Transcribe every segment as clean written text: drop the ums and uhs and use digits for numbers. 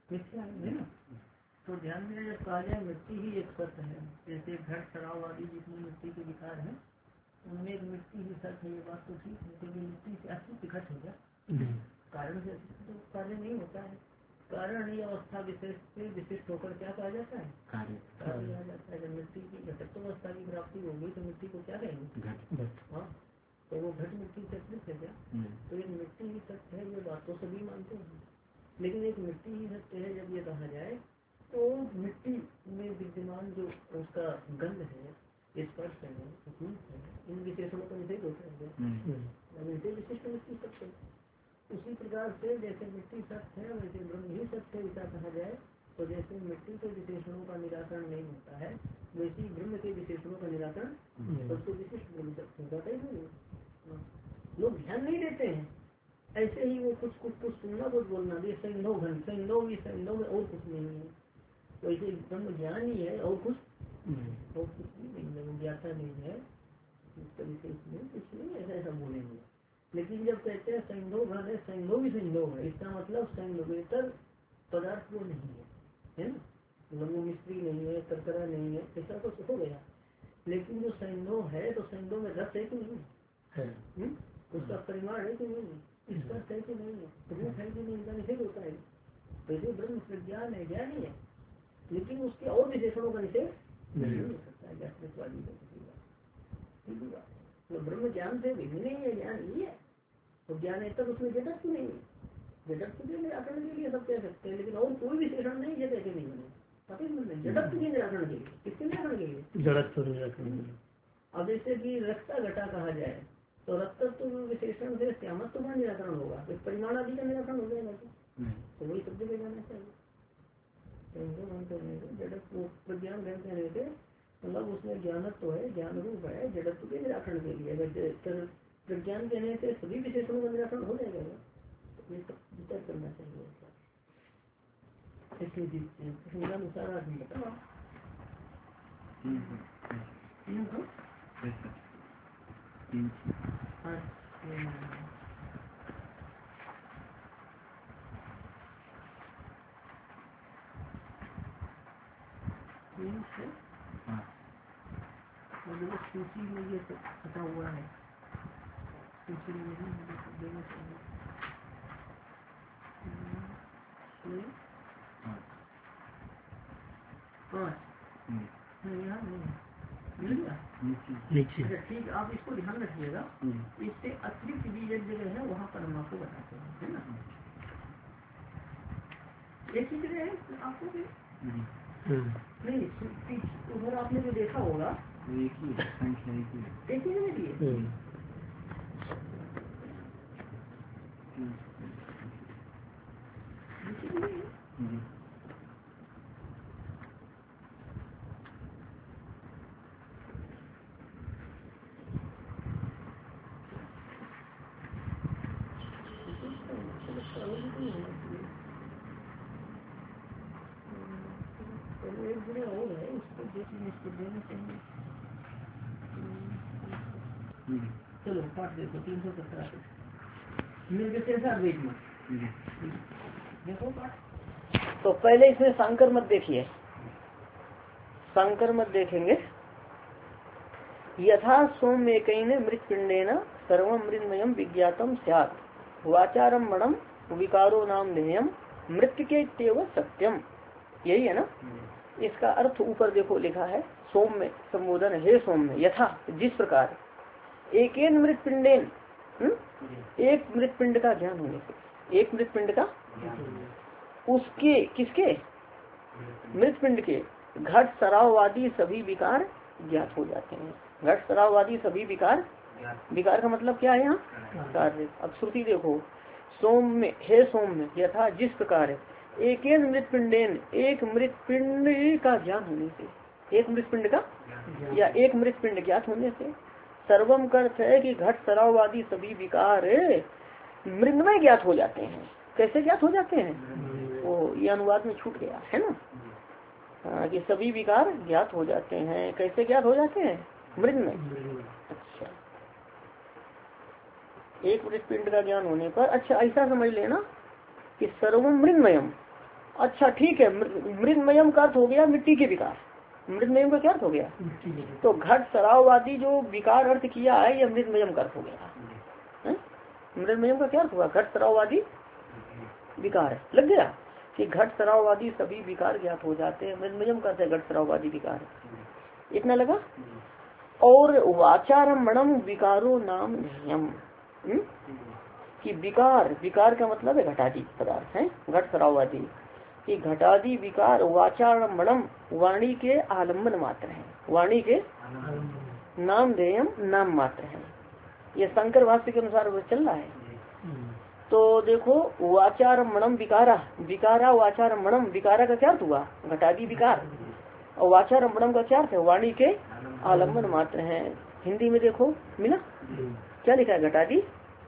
मिथ्या है ना। तो ध्यान में जब कहा जाए मिट्टी ही एक सत्य है, जैसे घट शराब आदि जितनी मिट्टी के विकार है उनमें एक मिट्टी ही सत्य है, ये बात तो ठीक है। क्योंकि मिट्टी से अस्तित्व घट हो गया, कारण से अस्तित्व तो कार्य नहीं होता है। कारण या अवस्था विशेष से विशिष्ट होकर क्या कहा जाता है, कार्य कहा जाता है। जब मिट्टी की घटत्वावस्था की प्राप्ति होगी तो मिट्टी को क्या कहेंगे, हाँ, तो वो घट मिट्टी से अस्तित्व है क्या। तो एक मिट्टी ही सत्य है, ये बात तो सभी मानते हैं। लेकिन एक मिट्टी ही सत्य है जब ये कहा जाए तो मिट्टी में विद्यमान जो उसका गंध है, स्पर्श है, रूप है, इन विशेषणों का निषेध होता है। विशिष्ट मिट्टी सत्य है। उसी प्रकार से जैसे मिट्टी सत्य है वैसे ब्रह्म ही सत्य है, ऐसा कहा जाए तो जैसे मिट्टी के विशेषणों का निराकरण नहीं होता है वैसे ही ब्रह्म के विशेषणों का निराकरण सबसे विशिष्ट बोल सकते हैं। लोग ध्यान नहीं देते हैं, ऐसे ही वो कुछ सुनना कुछ बोलना भी संयोग घन संयोग भी संयोग और कुछ नहीं है। तो इसे ब्रह्म ज्ञान ही है और कुछ नहीं है, ज्ञाता नहीं है इसलिए ऐसा बोलेंगे। लेकिन जब कहते हैं संयोग घन है, संयोग ही संयोग है, इसका मतलब संयोगेतर पदार्थ वो नहीं है ना, लघु मिस्त्री नहीं है, करकरा नहीं है, ऐसा तो हो गया। लेकिन जो संयोग है तो संयोग में रस है कि नहीं है, उसका परिमाण है कि नहीं, इसका है कि नहीं है, रूप है कि नहीं, इनका निषेध होता है। वैसे ब्रह्म प्रज्ञान है, ज्ञान ही है, लेकिन उसके और विशेषणों का निषेध नहीं हो सकता है। तो ब्रह्म ज्ञान से भिन्न नहीं है, ज्ञान ही है। तो ज्ञान है तब उसमें जगत नहीं है, जगत के निराकरण के लिए सब कह सकते हैं, लेकिन और कोई विशेषण नहीं जगह के नहीं बने। जगत के निराकरण के लिए, किसके निराकरण के लिए, जगत के निराकरण। अब जैसे कि रक्ता घटा कहा जाए तो रक्तत्व विशेषण से श्यामत्व का निराकरण होगा, तो परिमाण आदि का निराकरण हो जाएगा। तो वही सब जगह जाना चाहिए। जड़त्व प्रज्ञान ग्रहण कहने से मतलब उसमें ज्ञानत्व है, ज्ञान रूप है, जड़त्व के निराकरण के लिए। प्रज्ञान कहने से सभी विशेषणों का निराकरण हो जाएगा, तो ये सब विचार करना चाहिए। इसलिए अनुसार आदमी बताओ मतलब सूची में ये पता हुआ है, सूची में नहीं देना चाहिए। यहाँ नहीं अच्छा ठीक, आप इसको ध्यान रखिएगा। इससे अतिरिक्त भी एक जगह है, वहाँ पर हम आपको बताते हैं, है ना। एक ही जगह है आपको भी नहीं, उधर आपने जो देखा होगा एक ही जगह दिए। चलो पाठ देखो 317 देखो पाठ। तो पहले इसमें सांकर मत देखिए, सांकर मत देखेंगे। यथा सोम एकैन मृतपिंडेन सर्वं मृन्मयं विज्ञातम स्यात् वाचारम्भणं विकारो नाम ध्येयम् मृत्यके इत्येव सत्यम। यही है ना। इसका अर्थ ऊपर देखो लिखा है, सोम में संबोधन है, सोम में यथा जिस प्रकार एकेन मृतपिंडेन एक मृतपिंड का ज्ञान होने से, एक मृतपिंड का उसके किसके मृतपिंड के घट सराववादी सभी विकार ज्ञात हो जाते हैं। घट सराववादी सभी विकार, विकार का मतलब क्या है यहाँ, कार्य। अब श्रुति देखो, सोम में हे सोम में यथा जिस प्रकार एक मृतपिंडेन एक मृतपिंड का ज्ञान होने से, एक मृतपिंड का या एक मृतपिंड ज्ञात होने से, सर्वम का अर्थ है कि घट सराववादी सभी विकार मृन्मय ज्ञात हो जाते हैं। कैसे ज्ञात हो जाते हैं, वो ये अनुवाद में छूट गया है ना, कि सभी विकार ज्ञात हो जाते हैं। कैसे ज्ञात हो जाते हैं, मृन्मय। अच्छा, एक मृतपिंड का ज्ञान होने पर, अच्छा ऐसा समझ लेना कि सर्वम मृन्मयम, अच्छा ठीक है, मृतमयम का अर्थ हो गया मिट्टी के विकार। मृतमयम का क्या अर्थ हो गया? तो घट सराववादी जो विकार अर्थ किया है, यह मृतमयम का अर्थ हो गया। मृतमयम का क्या अर्थ हुआ? घट सराववादी विकार। लग गया कि घट सराववादी सभी विकार ज्ञात हो जाते हैं। मृतमयम का अर्थ है घट सराववादी विकार। इतना लगा। और वाचारमणम विकारो नाम नियम कि विकार, विकार का मतलब है घटादी पदार्थ है, घट सराववादी कि घटादी विकार वाचारमणम वाणी के आलम्बन मात्र है, वाणी के नाम देयम नाम मात्र है। ये शंकर भाष्य के अनुसार वो चल रहा है। तो देखो वाचारमणम विकारा, विकारा वाचारमणम, विकारा का क्या अर्थ हुआ? घटादी विकार। और वाचारमणम का क्या अर्थ है? वाणी के आलम्बन मात्र है। हिंदी में देखो मिला क्या लिखा है? घटादी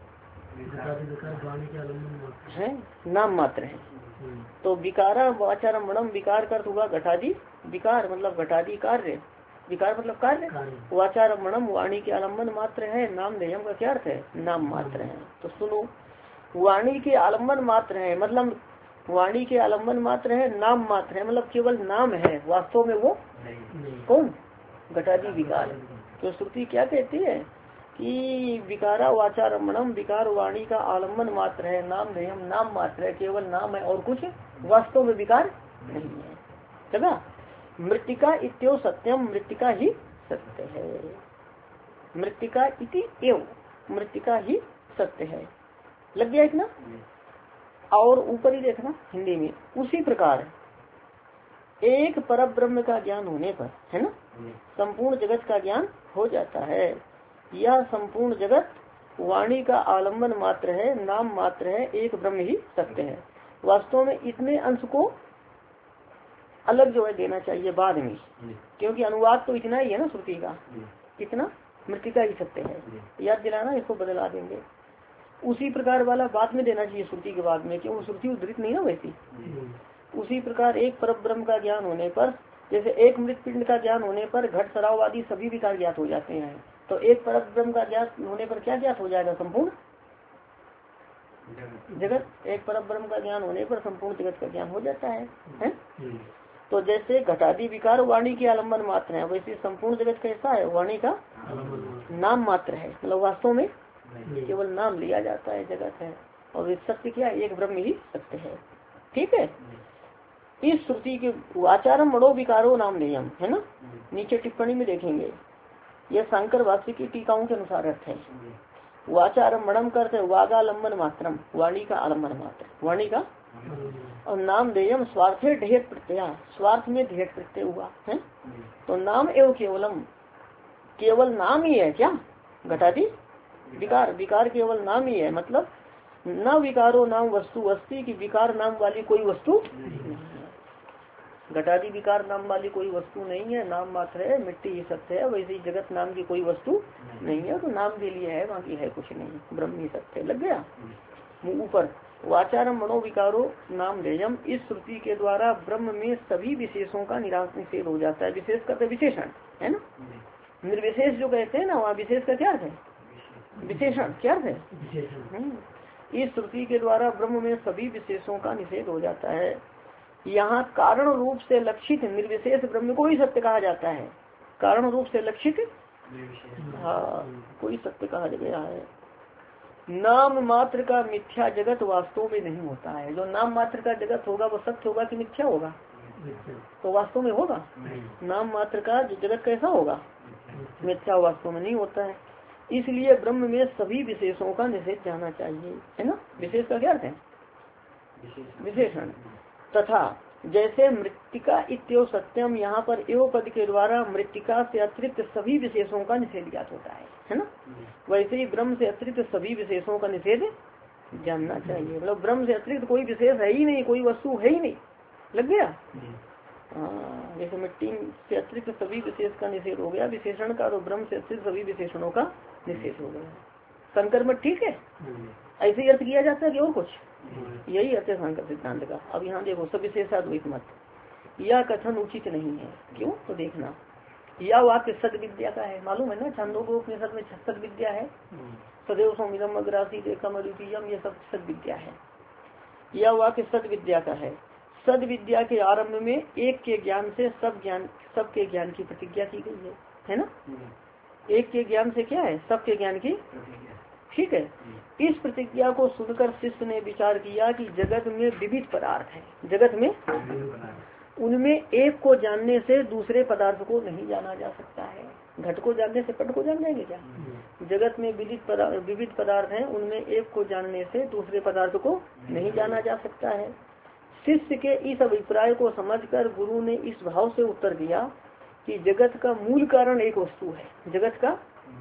है, नाम मात्र है। तो विकारा वाचारमणम, विकार का अर्थ हुआ घटादी विकार, मतलब घटादी कार्य, विकार मतलब कार्य। वाचारमणम वाणी के आलम्बन मात्र है। नाम देयम का क्या अर्थ है? नाम मात्र है। तो सुनो, वाणी के आलम्बन मात्र है मतलब वाणी के आलम्बन मात्र है, नाम मात्र है मतलब केवल नाम है, वास्तव में वो कौन? घटादी विकार। तो श्रुति क्या कहती है कि विकारा वाचारमणम, विकार वाणी का आलम्बन मात्र है, नाम देयम नाम मात्र है, केवल नाम है और कुछ वास्तव में विकार नहीं है। लगा? मृत्तिका इत्यो सत्यम, मृत्तिका ही सत्य है। मृत्तिका इति एव, मृत्तिका ही सत्य है। लग गया इतना? और ऊपर ही देखना हिंदी में, उसी प्रकार एक पर ब्रह्म का ज्ञान होने पर, है ना, संपूर्ण जगत का ज्ञान हो जाता है। यह संपूर्ण जगत वाणी का आलम्बन मात्र है, नाम मात्र है, एक ब्रह्म ही सत्य है। वास्तव में इतने अंश को अलग जो है देना चाहिए बाद में, क्योंकि अनुवाद तो इतना ही है ना श्रुति का, इतना मृत्तिका ही सत्य है। याद दिलाना, इसको बदला देंगे। उसी प्रकार वाला बाद में देना चाहिए श्रुति के बाद में, क्योंकि श्रुति उद्धृत नहीं ना वैसी। उसी प्रकार एक परब्रह्म का ज्ञान होने पर, जैसे एक मृत पिंड का ज्ञान होने पर घट सराववादी सभी विकार ज्ञात हो जाते हैं, तो एक परब्रह्म का ज्ञान होने पर क्या ज्ञात हो जाएगा? संपूर्ण जगत। एक परब्रह्म का ज्ञान होने पर संपूर्ण जगत का ज्ञान हो जाता है? तो जैसे घटादी विकार वाणी के आलम्बन मात्र है, वैसे संपूर्ण जगत कैसा है? वाणी का नाम मात्र है, मतलब वास्तव में केवल नाम लिया जाता है, जगत है। और सत्य क्या है? एक ब्रह्म ही सत्य है। ठीक है। इस श्रुति के वाचारम मणो विकारो नाम नियम है ना, नीचे टिप्पणी में देखेंगे, यह शंकर भाष्य की टीकाओं के अनुसार अर्थ है। वाचारम मणम करते वागालंबन मात्रम, वाणी का आलम्बन मात्र, वाणी का। और नाम देयम स्वार्थे ढेर प्रत्यय, स्वार्थ में ढेर प्रत्यय हुआ है। तो नाम एवं केवलम, केवल नाम ही है क्या? घटादी विकार, विकार केवल नाम ही है, मतलब न विकारो नाम वस्तु वस्ती की, विकार नाम वाली कोई वस्तु नहीं है। घटादी विकार नाम वाली कोई वस्तु नहीं है, नाम मात्र है, मिट्टी ही सत्य है। वैसे ही जगत नाम की कोई वस्तु नहीं है, तो नाम के लिए है, बाकी है कुछ नहीं, ब्रह्म ही सत्य। लग गया? ऊपर वाचारम मनोविकारो नाम देयम, इस श्रुति के द्वारा ब्रह्म में सभी विशेषों का निषेध हो जाता है। विशेष करते विशेषण है ना, निर्विशेष जो कहते हैं ना, वहाँ विशेष का क्या अर्थ है? विशेषण क्या अर्थ है? इस श्रुति के द्वारा ब्रह्म में सभी विशेषों का निषेध हो जाता है। यहाँ कारण रूप से लक्षित निर्विशेष ब्रह्म को ही सत्य कहा जाता है। कारण रूप से लक्षित हाँ कोई सत्य कहा गया है। नाम मात्र का मिथ्या जगत वास्तव में नहीं होता है। जो नाम मात्र का जगत होगा वो सत्य होगा कि मिथ्या होगा? तो वास्तव में होगा। नाम मात्र का जो जगत कैसा होगा? मिथ्या, वास्तव में नहीं होता है। इसलिए ब्रह्म में सभी विशेषों का निषेध जाना चाहिए, है ना। विशेष का क्या अर्थ है? विशेषण। तथा जैसे मृत्तिका इत्यो सत्यम, यहाँ पर एव पद के द्वारा मृत्तिका से अतिरिक्त सभी विशेषों का निषेध ज्ञात होता है ना। वैसे ही ब्रह्म से अतिरिक्त सभी विशेषों का निषेध जानना चाहिए। मतलब ब्रह्म से अतिरिक्त कोई विशेष है ही नहीं, कोई वस्तु है ही नहीं। लग गया? हाँ, जैसे मिट्टी से अतिरिक्त सभी विशेष का निषेध हो गया विशेषण का, तो ब्रह्म से अतिरिक्त सभी विशेषणों का निषेध हो गया। शंकर मत ठीक है, ऐसे ही अर्थ किया जाता है कि और कुछ? यही अर्थ है शंकर सिद्धांत का। अब यहाँ देखो सब विशेषाद्वैत मत, यह कथन उचित नहीं है। क्यों? तो देखना, यह वाक्य सद विद्या का है, मालूम है ना, छांदोग्योपनिषद में सद विद्या है। सदैव सौमिदम अग्रासी देखम अद्वितीयम, ये सब सद विद्या है। यह वाक्य सद विद्या का है। सद विद्या के आरंभ में एक के ज्ञान से सबके ज्ञान की प्रतिज्ञा की गई है ना। एक के ज्ञान से क्या है, सबके ज्ञान की, ठीक है। इस प्रतिज्ञा को सुनकर शिष्य ने विचार किया कि जगत में विविध पदार्थ हैं, जगत में उनमें एक को जानने से दूसरे पदार्थ को नहीं जाना जा सकता है। घट को जानने से पट को जान जाएंगे क्या? जगत में विविध पदार्थ हैं, उनमें एक को जानने से दूसरे पदार्थ को नहीं जाना जा सकता है। शिष्य के इस अभिप्राय को समझकर गुरु ने इस भाव से उत्तर दिया कि जगत का मूल कारण एक वस्तु है। जगत का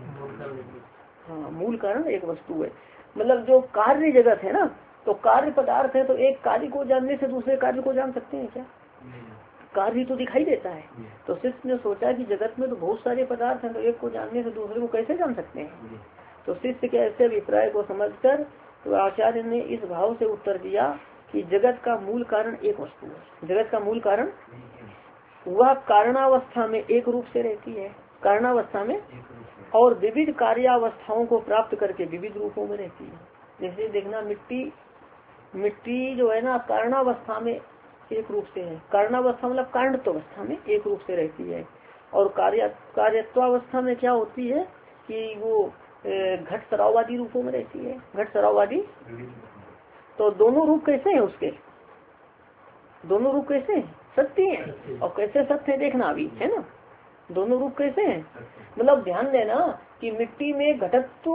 मूल कारण एक वस्तु है, मतलब जो कार्य जगत है ना, तो कार्य पदार्थ है, तो एक कार्य को जानने से दूसरे कार्य को जान सकते हैं क्या? कार्य तो दिखाई देता है। तो शिष्य ने सोचा कि जगत में तो बहुत सारे पदार्थ हैं, तो एक को जानने से दूसरे को कैसे जान सकते हैं। तो शिष्य के ऐसे अभिप्राय को समझकर तो आचार्य ने इस भाव से उत्तर दिया कि जगत का मूल कारण एक वस्तु है। जगत का मूल कारण वह कारणावस्था में एक रूप से रहती है, कारणावस्था में, और विविध कार्यावस्थाओं को प्राप्त करके विविध रूपों में रहती है। जैसे देखना, मिट्टी जो है ना, कारणावस्था में एक रूप से है। कारणावस्था मतलब कारणत्वावस्था में एक रूप से रहती है, और कार्यत्वावस्था में क्या होती है कि वो घट सराववादी रूपों में रहती है। घट सराववादी, तो दोनों रूप कैसे हैं उसके? दोनों रूप कैसे हैं? सत्य है। और कैसे सत्य है देखना अभी, है ना। दोनों रूप कैसे हैं, मतलब ध्यान देना कि मिट्टी में घटत्व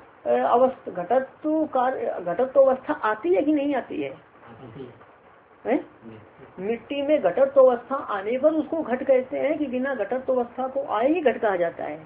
अवस्था आती है कि नहीं आती है? मिट्टी में घटत्व अवस्था आने पर उसको घट कहते हैं कि बिना घटत्व अवस्था को आए ही घट कहा जाता है।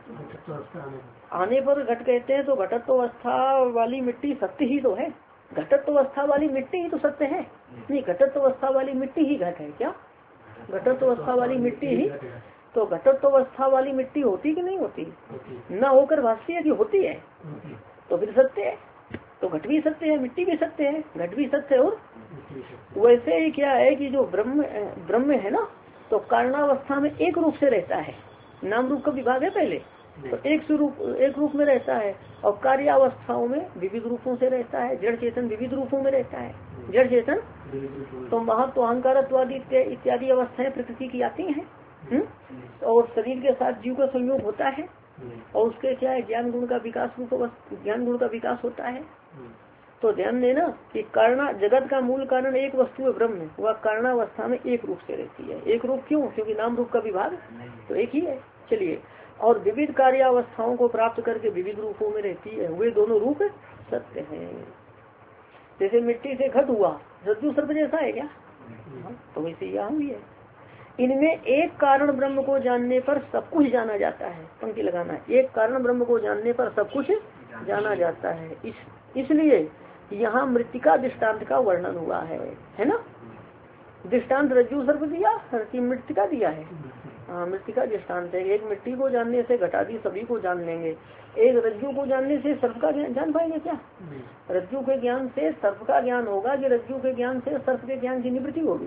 आने पर घट कहते हैं, तो घटत्व अवस्था वाली मिट्टी सत्य ही तो है। घटत्व अवस्था वाली मिट्टी ही तो सत्य है। नहीं, घटत्व अवस्था वाली मिट्टी ही घट है क्या? घटत्व अवस्था वाली मिट्टी ही, तो घटत्व अवस्था वाली मिट्टी होती कि नहीं होती? न होकर भाष्य है कि होती है, तो फिर सत्य है। तो घट भी सत्य है, मिट्टी भी सत्य है, घट भी सत्य है। और वैसे ही क्या है कि जो ब्रह्म है ना, तो कारणावस्था में एक रूप से रहता है। नाम रूप का विभाग है पहले, तो एक रूप में रहता है, और कार्यावस्थाओं में विविध रूपों से रहता है। जड़ चेतन विविध रूपों में रहता है। जड़ चेतन तो महत्व अहंकारत्वादी इत्यादि अवस्थाएं प्रकृति की आती हैं, और शरीर के साथ जीव का संयोग होता है, और उसके क्या है, ज्ञान गुण का विकास ज्ञान गुण का विकास होता है। तो ध्यान देना कि जगत का मूल कारण एक वस्तु है, ब्रह्म, वह कारणावस्था में एक रूप से रहती है। एक रूप क्यों? क्योंकि नाम रूप का विभाग तो एक ही है। चलिए, और विविध कार्यावस्थाओं को प्राप्त करके विविध रूपों में रहती है। वे दोनों रूप सत्य हैं। जैसे मिट्टी से घट हुआ, रज्जु सर्प जैसा है क्या? तो वैसे यहाँ भी है। इनमें एक कारण ब्रह्म को जानने पर सब कुछ जाना जाता है। पंक्ति लगाना, एक कारण ब्रह्म को जानने पर सब कुछ जाना जाता है। इसलिए यहाँ मृत्तिका दृष्टांत का वर्णन हुआ है ना। दृष्टांत रज्जु सर्प दिया कि मृत्तिका दिया है? हाँ, मृत्तिका दृष्टांत है। एक मिट्टी को जानने से घटादी सभी को जान लेंगे। एक रज्जु को जानने से सर्प का ज्ञान जान पाएंगे क्या? रज्जु के ज्ञान से सर्प का ज्ञान होगा कि रज्जु के ज्ञान से सर्प के ज्ञान की निवृत्ति होगी?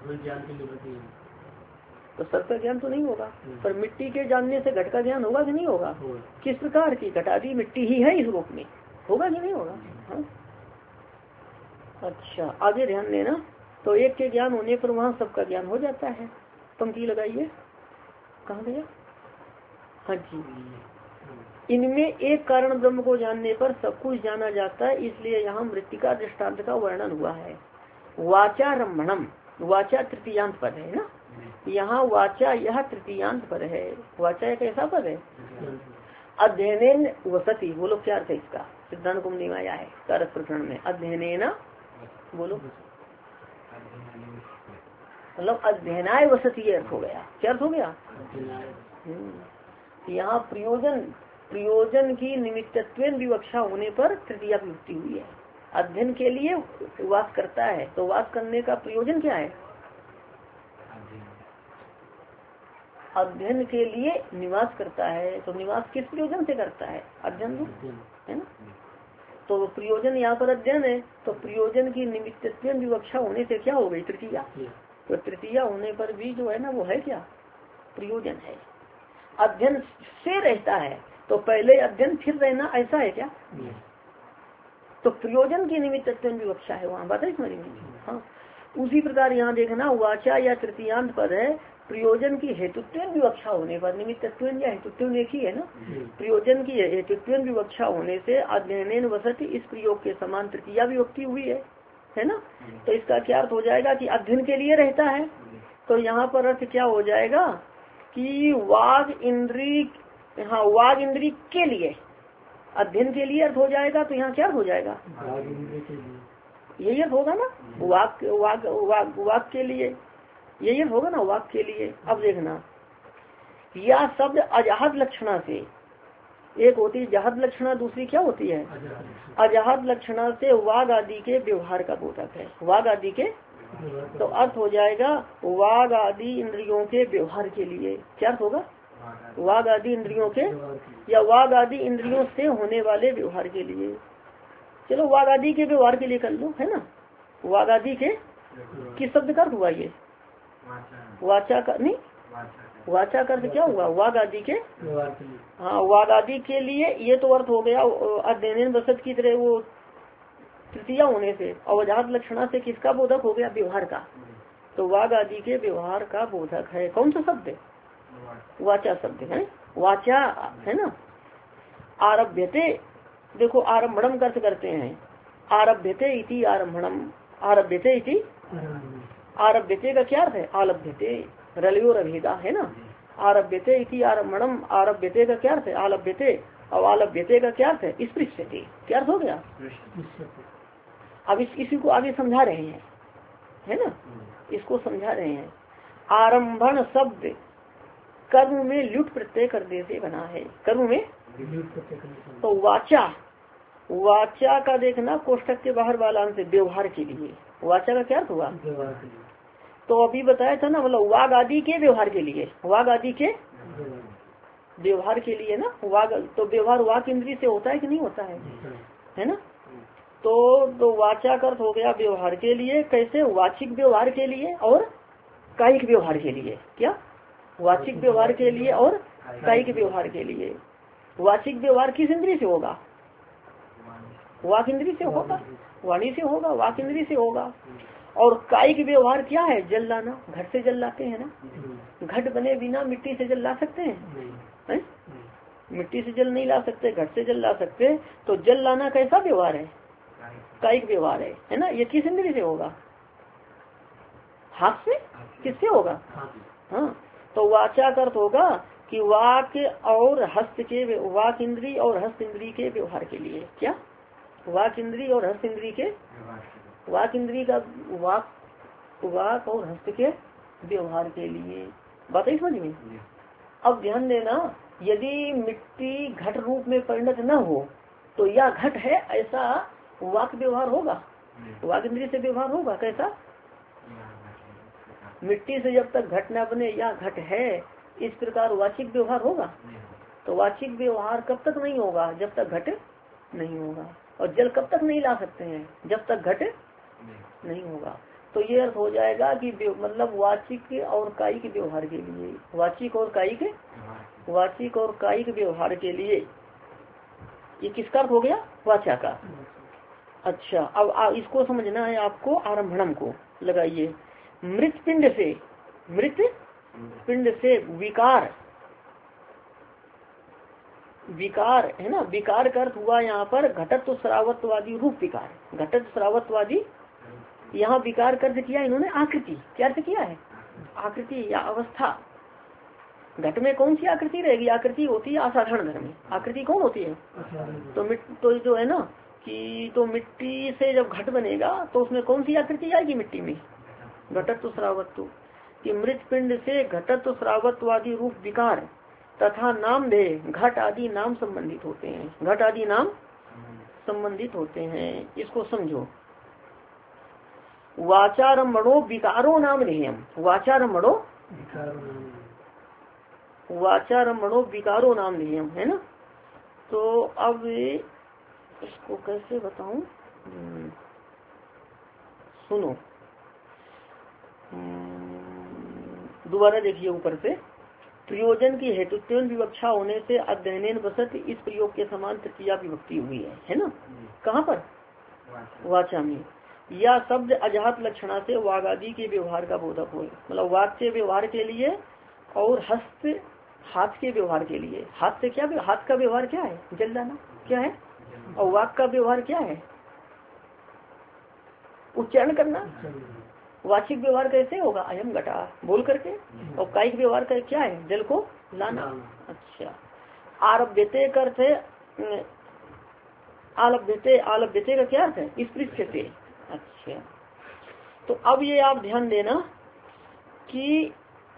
तो सर्प का ज्ञान तो नहीं होगा, पर मिट्टी के जानने से घट का ज्ञान होगा कि नहीं होगा? किस प्रकार की? घटादी मिट्टी ही है इस रूप में, होगा कि नहीं होगा? हाँ? अच्छा, आगे ध्यान देना। तो एक के ज्ञान होने पर वहाँ सबका ज्ञान हो जाता है। पंक्ति लगाइए, कहाँ गया? हाँ जी, इनमें एक कारण ब्रह्म को जानने पर सब कुछ जाना जाता है। इसलिए यहाँ मृत्तिका दृष्टांत का वर्णन हुआ है। वाचा रमणम, वाचा तृतीयांत पद है ना, यहाँ वाचा यह तृतीयांत पद है। वाचा एक ऐसा पद है। अध्ययनेन वसति, बोलो क्या अर्थ है इसका? सिद्धांत कुंभ में आया है कारक प्रकरण में। अध्ययनेन बोलो, मतलब अध्ययनाय वसति अर्थ हो गया। क्या अर्थ हो गया? यहाँ प्रयोजन की निमित्तत्वेन विवक्षा होने पर तृतीया विभक्ति हुई है। अध्ययन के लिए वास करता है, तो वास करने का प्रयोजन क्या है? अध्ययन के लिए निवास करता है, तो निवास किस प्रयोजन से करता है? अध्ययन है ना। तो प्रयोजन यहाँ पर अध्ययन है, तो प्रयोजन की निमित्तत्वेन विवक्षा होने से क्या हो गई? तृतीया। तो तृतीया होने पर भी जो है ना, वो है क्या? प्रयोजन है। अध्ययन से रहता है, तो पहले अध्ययन फिर रहना, ऐसा है क्या? तो प्रयोजन की निमित्तत्वेन विवक्षा है वहाँ, बात है समझ में? हाँ, उसी प्रकार यहाँ देखना वाचा या तृतीयांत पद है, प्रयोजन की हेतुत्व विवक्षा होने पर, निमित्तत्व या हेतुत्व एक ही है ना, प्रयोजन की हेतुत्व विवक्षा होने से अध्ययन वसति इस प्रयोग के समान तृतीया विभक्ति हुई है ना। तो इसका क्या अर्थ हो जाएगा कि अध्ययन के लिए रहता है। तो यहाँ पर अर्थ क्या हो जाएगा कि वाग इंद्री, हाँ वाग इंद्री के लिए, अध्ययन के लिए अर्थ हो जाएगा। तो यहाँ क्या हो जाएगा, यही अर्थ होगा ना, वाक वाक वाक वाक के लिए, यही अर्थ होगा ना, वाक के लिए। अब देखना, या शब्द अजहद लक्षणा से, एक होती है जहद लक्षणा, दूसरी क्या होती है अजहद लक्षणा से वाग आदि के व्यवहार का बोधक है। वाग आदि के, तो अर्थ हो जाएगा वाग आदि इंद्रियों के व्यवहार के लिए। क्या अर्थ होगा, वाग आदि इंद्रियों के, या वाग आदि इंद्रियों से होने वाले व्यवहार के लिए। चलो वाग आदि के व्यवहार के लिए कर लो, है ना। वाग आदि के किस शब्द का अर्थ हुआ, ये वाचा का नहीं, वाचा का अर्थ क्या हुआ, वाग आदि के, हाँ वाग आदि के लिए। ये तो अर्थ हो गया अध्ययन वसत की तरह वो तृतीया होने से, अवजात लक्षणा से किसका बोधक हो गया, व्यवहार का। तो वाग आदि के व्यवहार का बोधक है कौन सा शब्द है, वाचा शब्द है, वाचा है ना। आरभ्यते, देखो आरंभणम अर्थ करते हैं, आरभ्यते इति आरंभणम, आरभ्यते इति, आरभ्यते का क्या अर्थ है, आलभ्यते, रलियो रभेदा है ना। आरभ्यते इति आरंभणम, आरभ्यते का क्या अर्थ है, आलभ्यते, और आलभ्यते का क्या अर्थ है, स्पृश्यते। क्या अर्थ हो गया। अब इसी को आगे समझा रहे हैं, है ना, इसको समझा रहे हैं। आरंभण शब्द कर्म में लुट प्रत्यय करने से बना है, कर्म में। तो वाचा, वाचा का देखना कोष्ठक के बाहर वाला अंश, व्यवहार के लिए। वाचा का क्या अर्थ हुआ, तो अभी बताया था ना, मतलब वाग आदि के व्यवहार के लिए, वाग आदि के व्यवहार के लिए ना। वाग तो व्यवहार वाक इंद्री से होता है कि नहीं होता है ना। तो वाचा का अर्थ हो गया व्यवहार के लिए। कैसे, वाचिक व्यवहार के लिए और कायिक व्यवहार के लिए। क्या, वाचिक व्यवहार के लिए और कायिक व्यवहार के लिए। वाचिक व्यवहार किस इंद्री से होगा, वाक इंद्री से होगा, वाणी से होगा, वाक इंद्री से होगा। और कायिक व्यवहार क्या है, जल लाना, घट से जल लाते हैं ना। घट बने बिना मिट्टी से जल ला सकते हैं, मिट्टी से जल नहीं ला सकते, घट से जल ला सकते। तो जल लाना कैसा व्यवहार है, कायिक व्यवहार है ना। ये किस इंद्री से होगा, हाथ से, किससे होगा, हाँ। तो वाचा का अर्थ होगा कि वाक और हस्त के, वाक इंद्री और हस्त इंद्री के व्यवहार के लिए। क्या, वाक इंद्री और हस्त इंद्री के, वाक इंद्री का वाक और हस्त के व्यवहार के लिए। बात है समझ में। अब ध्यान देना, यदि मिट्टी घट रूप में परिणत न हो तो यह घट है ऐसा वाक व्यवहार होगा, वाक इंद्री से व्यवहार होगा। कैसा, मिट्टी से जब तक घट न बने या घट है, इस प्रकार वाचिक व्यवहार होगा। तो वाचिक व्यवहार कब तक नहीं होगा, जब तक घट नहीं होगा। और जल कब तक नहीं ला सकते हैं, जब तक घट नहीं होगा। तो ये अर्थ हो जाएगा कि मतलब वाचिक और कायिक व्यवहार के लिए, वाचिक और कायिक, वाचिक और कायिक व्यवहार के लिए। ये किसका अर्थ हो गया, वाचा का। अच्छा, अब इसको समझना है आपको, आरंभणम को लगाइए। मृत पिंड से, मृत पिंड से विकार, विकार है ना। विकार का अर्थ हुआ यहाँ पर घटत्व श्रावत्वादी रूप विकार, घटत्व श्रावत्वादी। यहाँ विकार का अर्थ किया इन्होंने आकृति। क्या अर्थ किया है, आकृति या अवस्था। घट में कौन सी आकृति रहेगी, आकृति होती है असाधारण धर्म में। आकृति कौन होती है, तो जो है ना कि तो मिट्टी से जब घट बनेगा तो उसमें कौन सी आकृति आएगी मिट्टी में, घटत्व श्रावत्व। कि मृत पिंड से घटत्व श्रावत्वादी रूप विकार तथा नाम दे घट आदि नाम संबंधित होते हैं, घट आदि नाम संबंधित होते हैं। इसको समझो। वाचारम्भणो विकारो नाम ध्येयम, वाचारम्भणो, वाचारम्भणो विकारो नाम ध्येयम, है ना। तो अब इसको कैसे बताऊं, सुनो दोबारा देखिए ऊपर से। प्रयोजन की हेतुत्व विवक्षा होने से अध्ययन वसत इस प्रयोग के समान तृतीया विभक्ति हुई है ना। कहाँ पर, वाचा में। या शब्द अजात लक्षणा से वाग आदि के व्यवहार का बोधक हो, मतलब वाक के व्यवहार के लिए और हस्त हाथ के व्यवहार के लिए। हाथ से क्या, हाथ का व्यवहार क्या है, जल जाना क्या है, और वाक का व्यवहार क्या है, उच्चारण करना। वाचिक व्यवहार कैसे होगा, अयम घटा बोल करके, और कायिक व्यवहार का क्या है, जल को लाना। अच्छा, आरभ्यते का अर्थ है, आलभ्यते का क्या अर्थ है, स्पृश्यते। अच्छा, तो अब ये आप ध्यान देना कि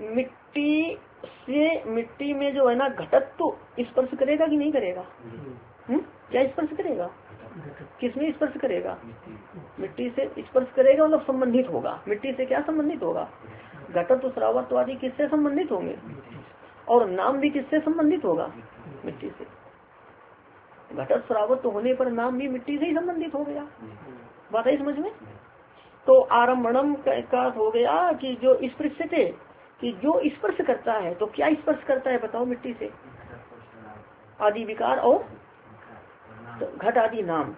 मिट्टी में जो है ना घटत्व स्पर्श करेगा कि नहीं करेगा, क्या स्पर्श करेगा, किसमें स्पर्श करेगा, मिट्टी से स्पर्श करेगा, मतलब संबंधित होगा। मिट्टी से क्या संबंधित होगा, घटत्व श्रावत्व आदि किससे संबंधित होंगे, और नाम भी किससे संबंधित होगा, मिट्टी से। घटत श्रावत्व होने पर नाम भी मिट्टी से ही संबंधित हो गया। बात है समझ में। तो आरम्भणम का हो गया कि जो स्पर्श थे, कि जो स्पर्श करता है, तो क्या स्पर्श करता है बताओ, मिट्टी से आदि विकार और तो घट आदि नाम।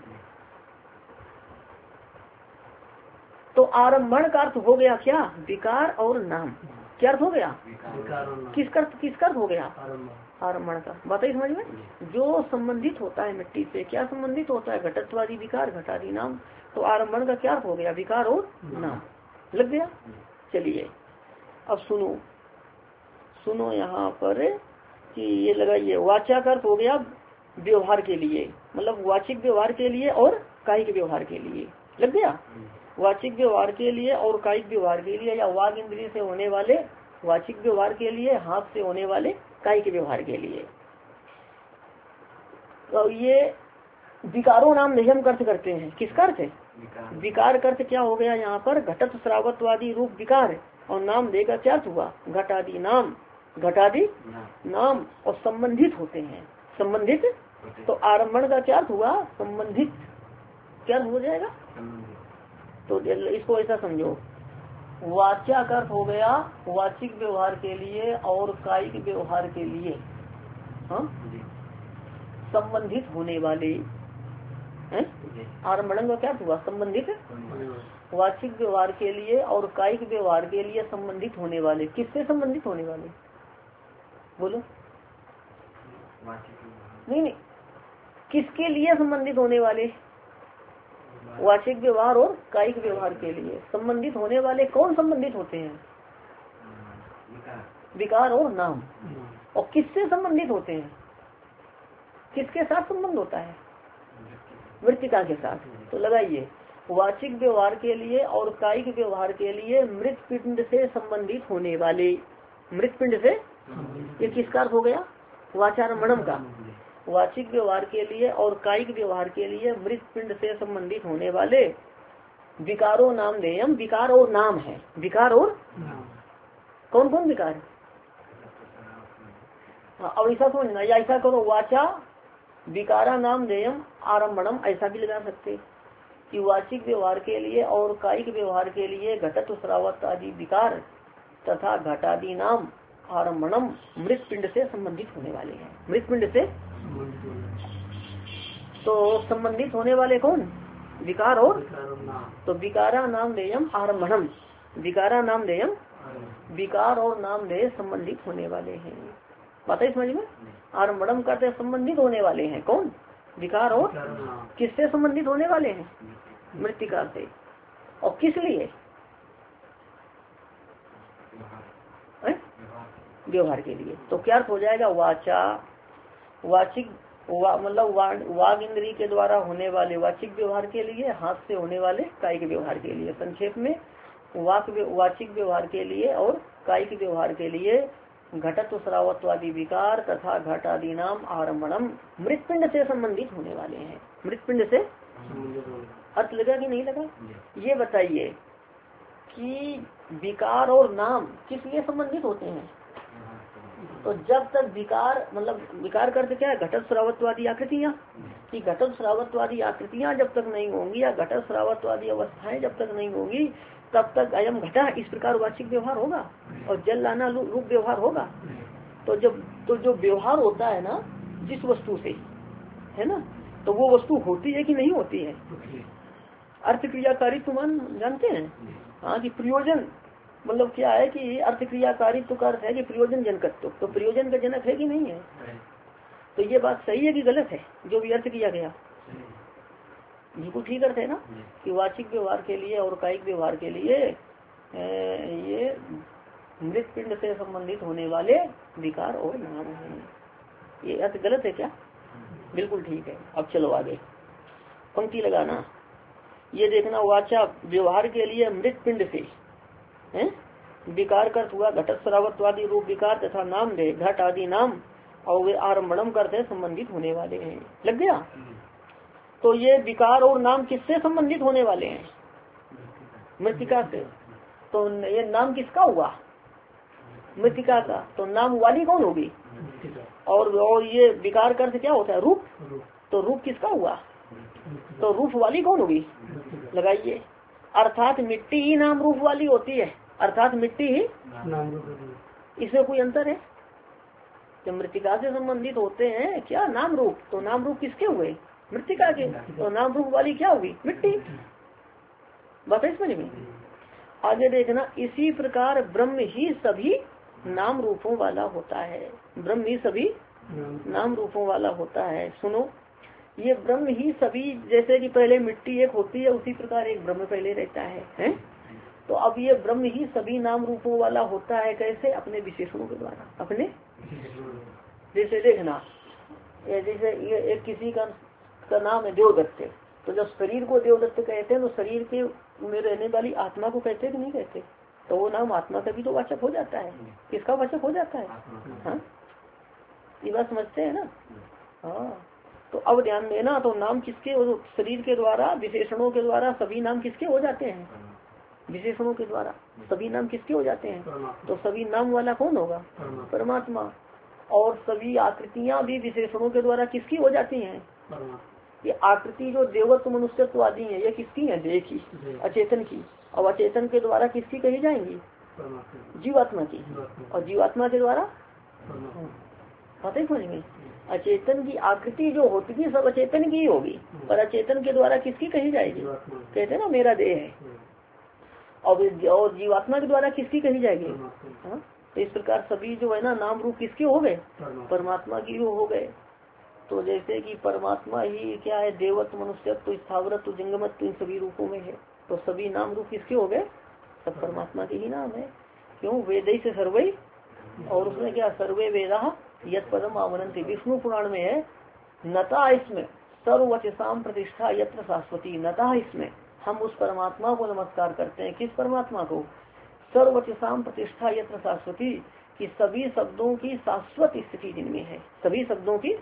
तो आरंभण का अर्थ हो गया क्या, विकार और नाम। क्या अर्थ हो गया, किसका अर्थ हो गया, आरंभण का। बताइए समझ में। जो संबंधित होता है मिट्टी से, क्या संबंधित होता है, घटत्वादि विकार घटादि नाम। तो आरंभण का क्या अर्थ हो गया, विकार और नाम। लग गया। चलिए अब सुनो यहाँ पर कि ये लगाइए, वाचा का अर्थ हो गया व्यवहार के लिए, मतलब वाचिक व्यवहार के लिए और कायिक व्यवहार के लिए। लग गया। वाचिक व्यवहार के लिए और कायिक व्यवहार के लिए, या वाग इंद्रिय से होने वाले वाचिक व्यवहार के लिए, हाथ से होने वाले कायिक व्यवहार के लिए। तो ये विकारों नाम नियम अर्थ करते हैं। किसका अर्थ है, विकार का अर्थ क्या हो गया यहाँ पर, घटत श्रावत्वादी रूप विकार, और नाम देगा क्या अर्थ हुआ, घटादि नाम। घटादि नाम और संबंधित होते हैं, संबंधित। तो आरंभण का क्या अर्थ हुआ, संबंधित। क्या हो जाएगा, तो इसको ऐसा समझो, वाच्या का अर्थ हो गया वाचिक व्यवहार के लिए और कायिक व्यवहार के लिए, हाँ, संबंधित होने वाले। आरंभण का क्या अर्थ हुआ, संबंधित। वाचिक व्यवहार के लिए और कायिक व्यवहार के लिए संबंधित होने वाले। किससे संबंधित होने वाले, बोलो। नहीं, किसके लिए संबंधित होने वाले, वाचिक व्यवहार और कायिक व्यवहार के लिए संबंधित होने वाले। कौन संबंधित होते हैं, विकार और नाम। और किससे संबंधित होते हैं, किसके साथ संबंध होता है, मृतिका के साथ। तो लगाइए, वाचिक व्यवहार के लिए और कायिक व्यवहार के लिए मृत पिंड से संबंधित होने वाले। मृत पिंड से, ये किसका अर्थ हो गया, वाचारमणम का। वाचिक व्यवहार के लिए और कायिक व्यवहार के लिए मृत पिंड से संबंधित होने वाले विकारों नाम देयम। विकार और नाम है, विकार और कौन कौन विकार है। अब ऐसा समझना, या ऐसा करो, वाचा विकारा नाम देयम आरंभणम, ऐसा भी लगा सकते कि वाचिक व्यवहार के लिए और कायिक व्यवहार के लिए घटत श्रावत आदि विकार तथा घटादि नाम आरंभणम मृत पिंड से संबंधित होने वाले हैं। मृत पिंड से तो संबंधित होने वाले कौन, विकार और। तो विकारा नाम देयम आरंभणम, विकारा नाम देयम, विकार और नाम देय संबंधित होने वाले हैं। पता है समझ में। आरंभणम करते संबंधित होने वाले हैं कौन, विकार और। किससे संबंधित होने वाले हैं, मृतिका से। और किस लिए, व्यवहार के लिए। तो क्या अर्थ हो जाएगा, वाचा वाचिक मतलब वाग इंद्री के द्वारा होने वाले वाचिक व्यवहार के लिए, हाथ से होने वाले कायिक व्यवहार के लिए। संक्षेप में वाचिक व्यवहार के लिए और कायिक व्यवहार के लिए घटत्व श्रावत्वादि विकार तथा घटादि नाम आरंभणम मृतपिंड से संबंधित होने वाले हैं। मृतपिंड से अर्थ लगा कि नहीं लगा, ये बताइए कि विकार और नाम किस लिए संबंधित होते हैं। तो जब तक विकार, मतलब विकार करते क्या है, घटत श्रावत्वादी आकृतियाँ, कि घटत श्रावत्वादी आकृतियाँ जब तक नहीं होंगी, या घटत श्रावत्वादी अवस्थाएं जब तक नहीं होंगी, तब तक अयम घटा इस प्रकार वाचिक व्यवहार होगा और जल लाना रूप व्यवहार होगा। तो जो व्यवहार होता है ना जिस वस्तु से, है ना, तो वो वस्तु होती है कि नहीं होती है। अर्थ क्रियाकारित्व मान जानते हैं। हाँ, कि प्रयोजन मतलब क्या है कि अर्थ क्रियाकारित्व का अर्थ है कि प्रयोजन जनकत्व, तो प्रयोजन का जनक है कि नहीं है। तो ये बात सही है कि गलत है जो भी अर्थ किया गया? बिल्कुल ठीक अर्थ है ना, कि वाचिक व्यवहार के लिए और कायिक व्यवहार के लिए ये मृत पिंड से संबंधित होने वाले विकार और नाम है। ये अर्थ गलत है क्या? बिल्कुल ठीक है। अब चलो आगे पंक्ति लगाना। ये देखना, वाचा व्यवहार के लिए मृत पिंड से विकार कर हुआ घटत सरावत्वादि रूप विकार तथा नाम दे घट आदि नाम और वे आरम्भणम करते संबंधित होने वाले हैं। लग गया? तो ये विकार और नाम किससे संबंधित होने वाले हैं? मृतिका से। तो ये नाम किसका हुआ? मृतिका का। तो नाम वाली कौन होगी? और ये विकार का अर्थ क्या होता है? रूप। तो रूप किसका हुआ? तो रूप वाली कौन होगी? लगाइए, अर्थात मिट्टी ही नाम रूप वाली होती है। अर्थात मिट्टी ही नाम रूप। इसमें कोई अंतर है? जब मृतिका से संबंधित होते हैं क्या नाम रूप, तो नाम रूप किसके हुए? मृतिका के। तो नाम रूप वाली क्या होगी? मिट्टी। बात है समझ में? आगे देखना, इसी प्रकार ब्रह्म ही सभी नाम रूपों वाला होता है। ब्रह्म ही सभी नाम रूपों वाला होता है। सुनो, ये ब्रह्म ही सभी, जैसे कि पहले मिट्टी एक होती है उसी प्रकार एक ब्रह्म पहले रहता है? तो अब ये ब्रह्म ही सभी नाम रूपों वाला होता है। कैसे? अपने विशेषणों के द्वारा। अपने जैसे देखना, जैसे ये एक किसी का नाम है देवदत्त, तो जब शरीर को देवदत्त कहते हैं तो शरीर के में रहने वाली आत्मा को कहते हैं कि नहीं कहते? तो वो नाम आत्मा का भी तो वाचक हो जाता है। किसका वाचक हो जाता है? हाँ, ये बात समझते हैं ना? हाँ, तो अब ध्यान देना, तो नाम किसके? शरीर के द्वारा विशेषणों के द्वारा सभी नाम किसके हो जाते हैं? विशेषणों के द्वारा सभी नाम किसके हो जाते हैं? तो सभी नाम वाला कौन होगा? परमात्मा। और सभी आकृतियां भी विशेषणों के द्वारा किसकी हो जाती हैं? ये आकृति जो देवत्व मनुष्यत्व आदि है, ये किसकी है? देह की, अचेतन की। और अचेतन के द्वारा किसकी कही जाएंगी? जीवात्मा की। और जीवात्मा के द्वारा पता ही समझ में, अचेतन की आकृति जो होती है सब अचेतन की ही होगी, पर अचेतन के द्वारा किसकी कही जाएगी? कहते हैं ना मेरा देह है। और जीवात्मा के द्वारा किसकी कही जाएगी? हाँ, तो इस प्रकार सभी जो है ना नाम रूप किसके हो गए? परमात्मा की हो गए। तो जैसे कि परमात्मा ही क्या है? देवत्व मनुष्यत्व स्थावरत्व जंगमत्व इन सभी रूपों में है। तो सभी नाम रूप किसके हो गए? सब परमात्मा के ही नाम है। क्यों? वेद से सर्वे, और उसमें क्या? सर्वे वेदा यत पदम आवनंति। विष्णु पुराण में है, नता इसमें सर्ववचसाम प्रतिष्ठा यत्र शाश्वती। नता इसमें हम उस परमात्मा को नमस्कार करते हैं। किस परमात्मा को? सर्ववचसाम प्रतिष्ठा यत्र शाश्वती, कि सभी शब्दों की शाश्वत स्थिति जिनमें है। सभी शब्दों की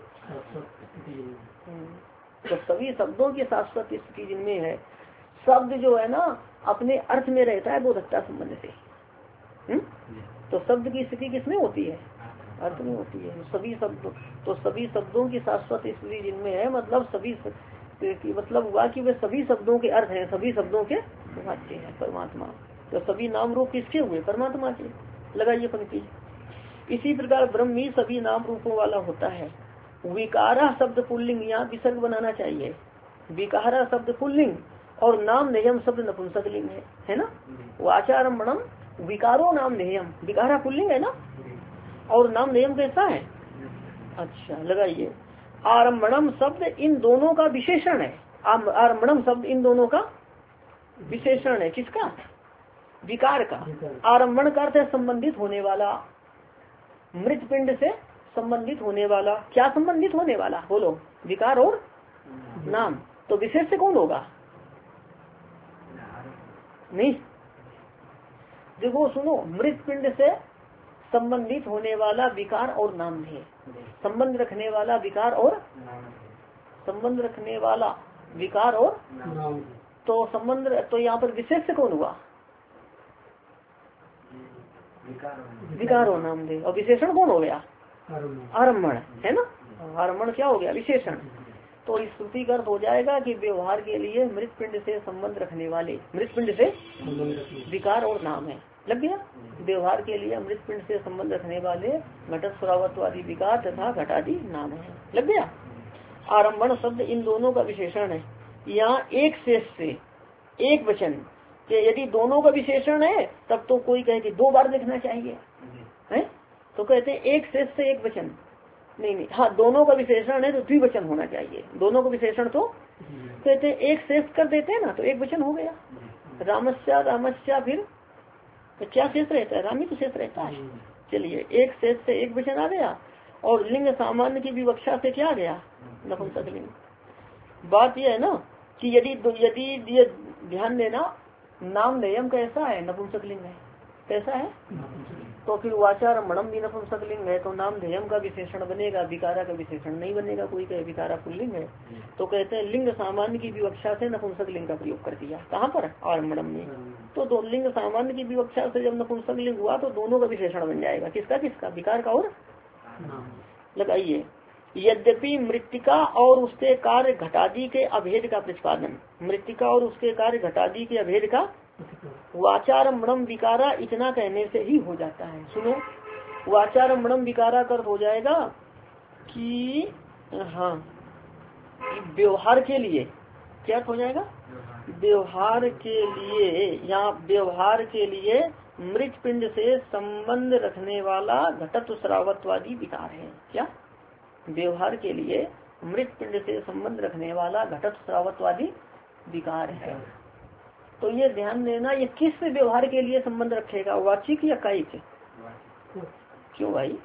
तो सभी शब्दों की शाश्वत स्थिति जिनमें है। शब्द जो है ना अपने अर्थ में रहता है बोधकता संबंध से। तो शब्द की स्थिति किसमें होती है? अर्थ में होती है। सभी शब्द, तो सभी शब्दों की शाश्वत स्थिति जिनमें है, मतलब सभी मतलब हुआ कि वे सभी शब्दों के अर्थ हैं, सभी शब्दों के वाच्य है परमात्मा। तो सभी नाम रूप किसके हुए? परमात्मा के। लगाइए पंक्ति, इसी प्रकार ब्रह्म ही सभी नाम रूपों वाला होता है। विकारा शब्द पुल्लिंग, यहाँ विसर्ग बनाना चाहिए। विकारा शब्द पुल्लिंग और नाम नेयम शब्द नपुंसकलिंग है ना? वाचारम्भणम विकारो नाम नेयम, विकारा पुल्लिंग है ना, और नाम नेयम कैसा है? अच्छा, लगाइए, आरम्भणम शब्द इन दोनों का विशेषण है। आरम्भणम शब्द इन दोनों का विशेषण है। किसका? विकार का। आरम्भण का अर्थ है संबंधित होने वाला, मृत पिंड से संबंधित होने वाला। क्या संबंधित होने वाला? बोलो, विकार और नाम। तो विशेष से कौन होगा? नहीं, देखो सुनो, मृत पिंड से संबंधित होने वाला विकार और नाम है। संबंध रखने वाला विकार और संबंध रखने वाला विकार और तो संबंध, तो यहाँ पर विशेष से कौन हुआ? विकार और नाम दे। और विशेषण कौन हो गया? आरम्भण है ना। आरम्भण क्या हो गया? विशेषण। तो इस श्रुति का अर्थ हो जाएगा कि व्यवहार के लिए मृत पिंड से संबंध रखने वाले, मृत पिंड से विकार और नाम है। लग गया? व्यवहार के लिए मृत पिंड से संबंध रखने वाले घटत स्वरावत्वादि विकार तथा घटादि नाम है। लग गया? आरम्भण शब्द इन दोनों का विशेषण है। यहाँ एक शेष से एक वचन कि यदि दोनों का विशेषण है तब तो कोई कहे कि 2 बार लिखना चाहिए है, तो कहते हैं एक शेष से एक वचन नहीं, हाँ दोनों का विशेषण है तो द्विवचन होना चाहिए। दोनों का विशेषण तो कहते हैं एक शेष कर देते हैं ना तो एक वचन हो गया। रामस्या रामस्या फिर तो क्या शेष रहता है? राम ही तो शेष रहता है। चलिए एक शेष से एक वचन आ गया और लिंग सामान्य की विवक्षा से क्या आ गया? नपुंसकलिंग। बात यह है ना कि यदि ये ध्यान देना नाम नियम कैसा है? नपुंसकलिंग है। कैसा है? तो फिर वाचारम्भणम भी नपुंसकलिंग है तो नाम ध्येयम का विशेषण बनेगा, विकारा का विशेषण नहीं बनेगा। कोई कहे विकारा पुल्लिंग है तो कहते हैं लिंग सामान्य की विवक्षा से नपुंसकलिंग का प्रयोग कर दिया। कहाँ पर? आरम्भणम में। तो दो लिंग सामान्य की विवक्षा से जब नपुंसकलिंग हुआ तो दोनों का विशेषण बन जाएगा। किसका किसका? विकार का और लगाइए। यद्यपि मृतिका और उसके कार्य घटादि के अभेद का प्रतिपादन, मृतिका और उसके कार्य घटादि के अभेद का वाचारम्भणम विकारा इतना कहने से ही हो जाता है। सुनो, वाचारम्भणम विकारा कर हो जाएगा कि हाँ व्यवहार के लिए क्या हो जाएगा? व्यवहार के लिए या व्यवहार के लिए मृत पिंड से संबंध रखने वाला घटत्व श्रावत्वादी विकार है। क्या? व्यवहार के लिए मृत पिंड से संबंध रखने वाला घटत्व श्रावत्वादी विकार है। तो ये ध्यान देना, ये किस व्यवहार के लिए संबंध रखेगा? वाचिक या कायिक? क्यों भाई?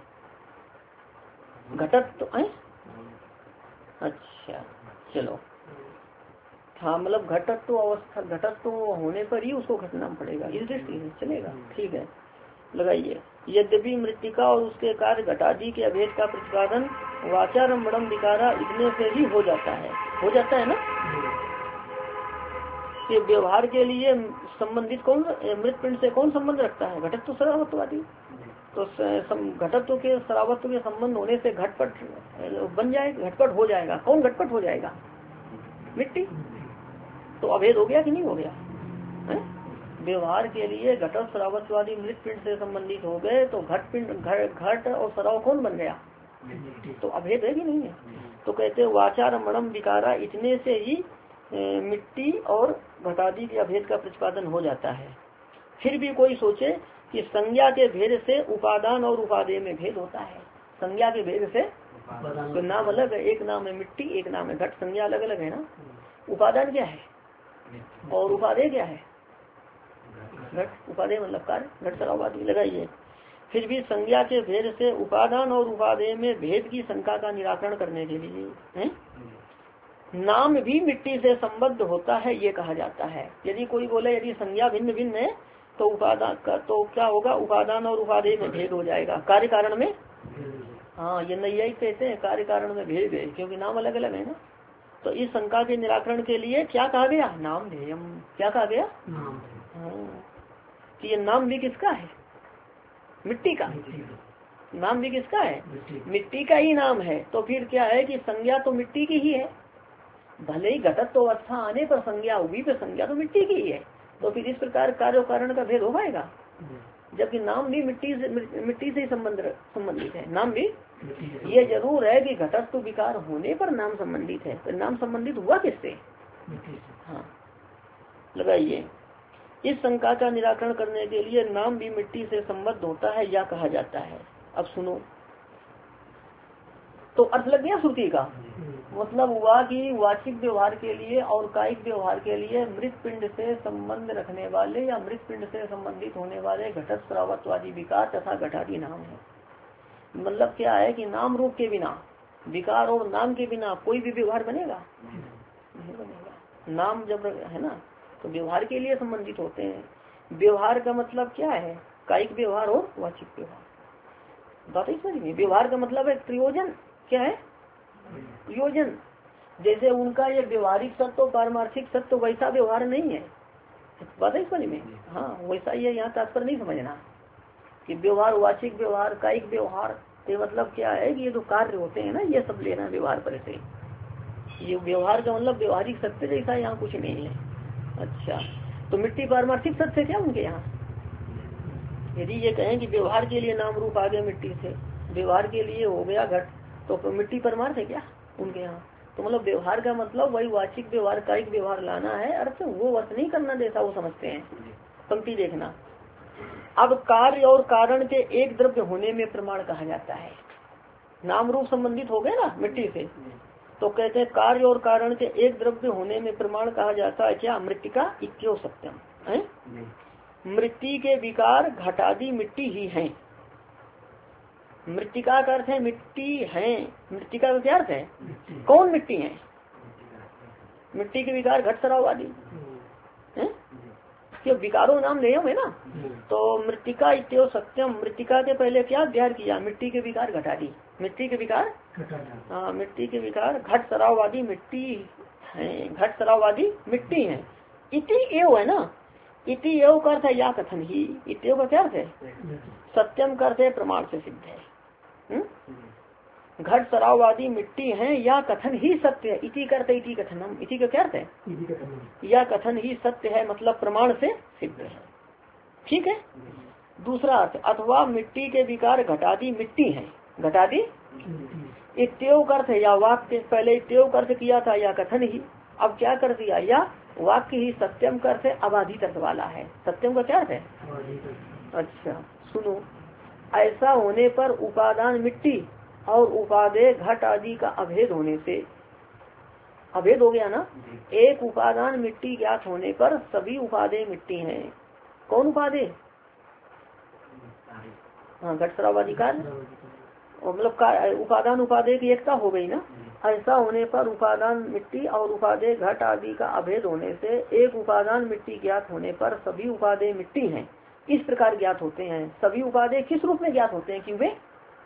घटत तो अच्छा चलो हाँ, मतलब घटत्व अवस्था, घटत्व होने पर ही उसको घटना पड़ेगा, इस दृष्टि से चलेगा। ठीक है, लगाइए। यद्यपि मृतिका और उसके कार्य घटादि के अभेद का प्रतिपादन वाचारम्भणम विकारा इतने से ही हो जाता है। हो जाता है ना कि व्यवहार के लिए संबंधित कौन, मृत पिंड से कौन संबंध रखता है? घटत्व श्रावत्वादी। तो घटत्व के श्रावत्व के संबंध होने से घटपट बन जाएगा, घटपट हो जाएगा। कौन घटपट हो जाएगा? मिट्टी। तो अभेद हो गया कि नहीं हो गया? व्यवहार के लिए घटत्व श्रावत्वादी मृत पिंड से संबंधित हो गए तो घट और श्राव कौन बन गया? तो अभेद है कि नहीं है? तो कहते हैं वाचारम्भणम विकारा इतने से ही मिट्टी और घटादि के अभेद का प्रतिपादन हो जाता है। फिर भी कोई सोचे कि संज्ञा के भेद से उपादान और उपादेय में भेद होता है। संज्ञा के भेद से तो नाम अलग है, एक नाम है मिट्टी, एक नाम है घट, संज्ञा अलग अलग है ना। उपादान क्या है और उपादेय क्या है? घट। उपादेय मतलब कार्य, घट श्रावत्वादी। लगाइए। फिर भी संज्ञा के भेद से उपादान और उपादेय में भेद की शंका का निराकरण करने के लिए नाम भी मिट्टी से संबद्ध होता है, ये कहा जाता है। यदि कोई बोले यदि संज्ञा भिन्न भिन्न है तो उपादान का तो क्या होगा? उपादान और उपादेय में भेद हो जाएगा। कार्य कारण में हाँ, ये नैयायिक कहते हैं कार्य कारण में भेद है, क्योंकि नाम अलग अलग है ना। तो इस शंका के निराकरण के लिए क्या कहा गया? नाम ध्येयम। क्या कहा गया? कि ये नाम भी किसका है? मिट्टी का। नाम भी किसका है? मिट्टी का ही नाम है। तो फिर क्या है कि संज्ञा तो मिट्टी की ही है, भले ही घटत्व अवस्था आने पर संज्ञा हुई पर संज्ञा तो मिट्टी की ही है। तो फिर इस प्रकार कार्य कारण का भेद हो पाएगा, जबकि नाम भी मिट्टी से संबंधित है। नाम भी ये जरूर है कि घटत्व विकार होने पर नाम संबंधित है। तो नाम संबंधित हुआ किससे? हाँ, लगाइए। इस शंका का निराकरण करने के लिए नाम भी मिट्टी से संबद्ध होता है या कहा जाता है। अब सुनो, तो अर्थ लग गया श्रुति का। मतलब हुआ कि वाचिक व्यवहार के लिए और कायिक व्यवहार के लिए मृत पिंड से संबंध रखने वाले या मृत पिंड से संबंधित होने वाले घटत श्रावत्वादी विकार तथा घटादी नाम है। मतलब क्या है कि नाम रूप के बिना, विकार और नाम के बिना कोई भी व्यवहार बनेगा? नहीं बनेगा। नाम जब है ना तो व्यवहार के लिए संबंधित होते हैं। व्यवहार का मतलब क्या है? कायिक व्यवहार और वाचिक व्यवहार। बात ही समझ में। व्यवहार का मतलब है प्रयोजन। क्या है? प्रयोजन। जैसे उनका ये व्यवहारिक सत्य पारमार्थिक सत्य वैसा व्यवहार नहीं है। बात है समझ में। हाँ, वैसा ही है। यहाँ तात्पर्य नहीं समझना कि व्यवहार वाचिक व्यवहार कायिक व्यवहार ये मतलब क्या है कि ये जो कार्य होते हैं ना ये सब लेना व्यवहार पर से। ये व्यवहार का मतलब व्यवहारिक सत्य जैसा यहाँ कुछ नहीं है। अच्छा, तो मिट्टी पारमार्थिक सत्य क्या उनके यहाँ? यदि ये कहें कि व्यवहार के लिए नाम रूप आ गया मिट्टी से, व्यवहार के लिए हो गया घट, तो मिट्टी परमार्थ है क्या उनके यहाँ? तो मतलब व्यवहार का मतलब वही वाचिक व्यवहार, कायिक व्यवहार लाना है, अर्थ वो अर्थ नहीं करना जैसा वो समझते हैं। पंक्ति देखना, अब कार्य और कारण के एक द्रव्य होने में प्रमाण कहा जाता है। नाम रूप संबंधित हो गए ना मिट्टी से, तो कहते हैं कार्य और कारण के एक द्रव्य होने में प्रमाण कहा जाता है क्या? मृत्तिका इत्यो सत्यम है। मृत्यु के विकार घटादि मिट्टी ही हैं। मृत्तिका का अर्थ है मिट्टी है। मृत्तिका का क्या अर्थ है? कौन मिट्टी है? मिट्टी के विकार घट सराव आदि है, क्यों विकारों नाम नियम है ना। तो मृत्तिका इत्यो सत्यम, मृत्तिका के पहले क्या अध्ययन किया? मिट्टी के विकार घटादि, मिट्टी के विकार, हाँ मिट्टी के विकार घट सराववादी मिट्टी है, घट सराववादी मिट्टी है। इति एव है ना, इति एव का अर्थ है या कथन ही, इति का क्या अर्थ है? सत्यम का अर्थ है प्रमाण से सिद्ध है। घट सराववादी मिट्टी है या कथन ही सत्य है। इति करते इति कथनम, इति का क्या अर्थ है? या कथन ही सत्य है, मतलब प्रमाण से सिद्ध है। ठीक है। दूसरा अर्थ, अथवा मिट्टी के विकार घटादी मिट्टी है, घटादी इत्यो का अर्थ है या वाक्य, पहले इत्यो का अर्थ किया था या कथन ही, अब क्या कर दिया? या वाक्य ही। सत्यम का अर्थ है अबाधित अर्थ वाला है। सत्यम का क्या अर्थ है? अच्छा सुनो, ऐसा होने पर उपादान मिट्टी और उपादेय घट आदि का अभेद होने से, अभेद हो गया ना, एक उपादान मिट्टी ज्ञात होने पर सभी उपादेय मिट्टी हैं। कौन उपादेय? हाँ घट सरावादी कार्य, मतलब उपादान उपादेय की एकता हो गई ना। ऐसा होने पर उपादान मिट्टी और उपादेय घट आदि का अभेद होने से एक उपादान मिट्टी ज्ञात होने पर सभी उपादेय मिट्टी हैं, इस प्रकार ज्ञात होते हैं। सभी उपादेय किस रूप में ज्ञात होते हैं? कि वे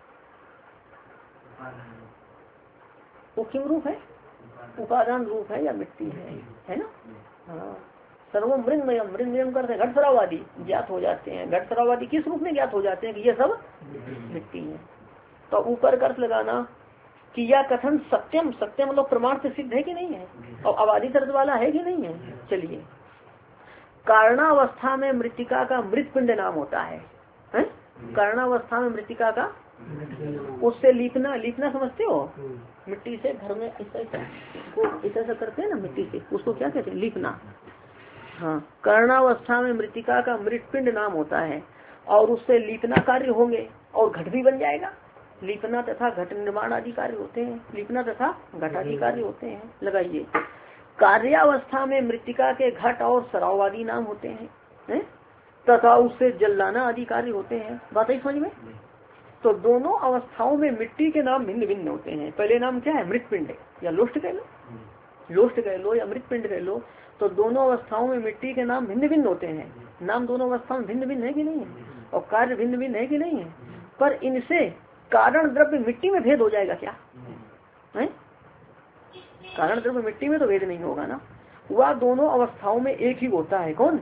वो किम रूप है? उपादान रूप है या मिट्टी है ना। हाँ सर्व मृन्मयम, मृन्मयम करते हैं घट सरावादी ज्ञात हो जाते हैं। घट सरावादी किस रूप में ज्ञात हो जाते हैं? कि ये सब मिट्टी है। तो ऊपर का अर्थ लगाना कि यह कथन सत्यम, सत्यम मतलब प्रमाण से सिद्ध है कि नहीं है, और अबाधित अर्थ वाला है कि नहीं है। चलिए, कारणावस्था में मृत्तिका का मृत पिंड नाम होता है, कारणावस्था में मृत्तिका का, उससे लीपना, लीपना समझते हो? मिट्टी से घर में ऐसा करते हैं ना मिट्टी से, उसको क्या कहते हैं? लीपना। हाँ, कारणावस्था में मृत्तिका का मृत पिंड नाम होता है और उससे लीपना कार्य होंगे और घट भी बन जाएगा। लीपना तथा घट निर्माण आदि कार्य होते हैं, लीपना तथा घट आदि कार्य होते हैं। लगाइए, कार्यावस्था में मृत्तिका के घट और सराव आदि नाम होते हैं, तथा उससे जलाना आदि कार्य होते हैं। बात है समझ में? तो दोनों अवस्थाओं में मिट्टी के नाम भिन्न भिन्न होते हैं। पहले नाम क्या है? मृतपिंड या लोष्ट कह लो, लोष्ट कह लो या मृतपिंड कह लो। तो दोनों अवस्थाओं में मिट्टी के नाम भिन्न भिन्न होते हैं। नाम दोनों अवस्थाओं में भिन्न भिन्न है कि नहीं है, और कार्य भिन्न भिन्न है कि नहीं है। पर इनसे कारण द्रव्य मिट्टी में भेद हो जाएगा क्या है? कारण द्रव्य मिट्टी में तो भेद नहीं होगा ना। वह दोनों अवस्थाओं में एक ही होता है। कौन?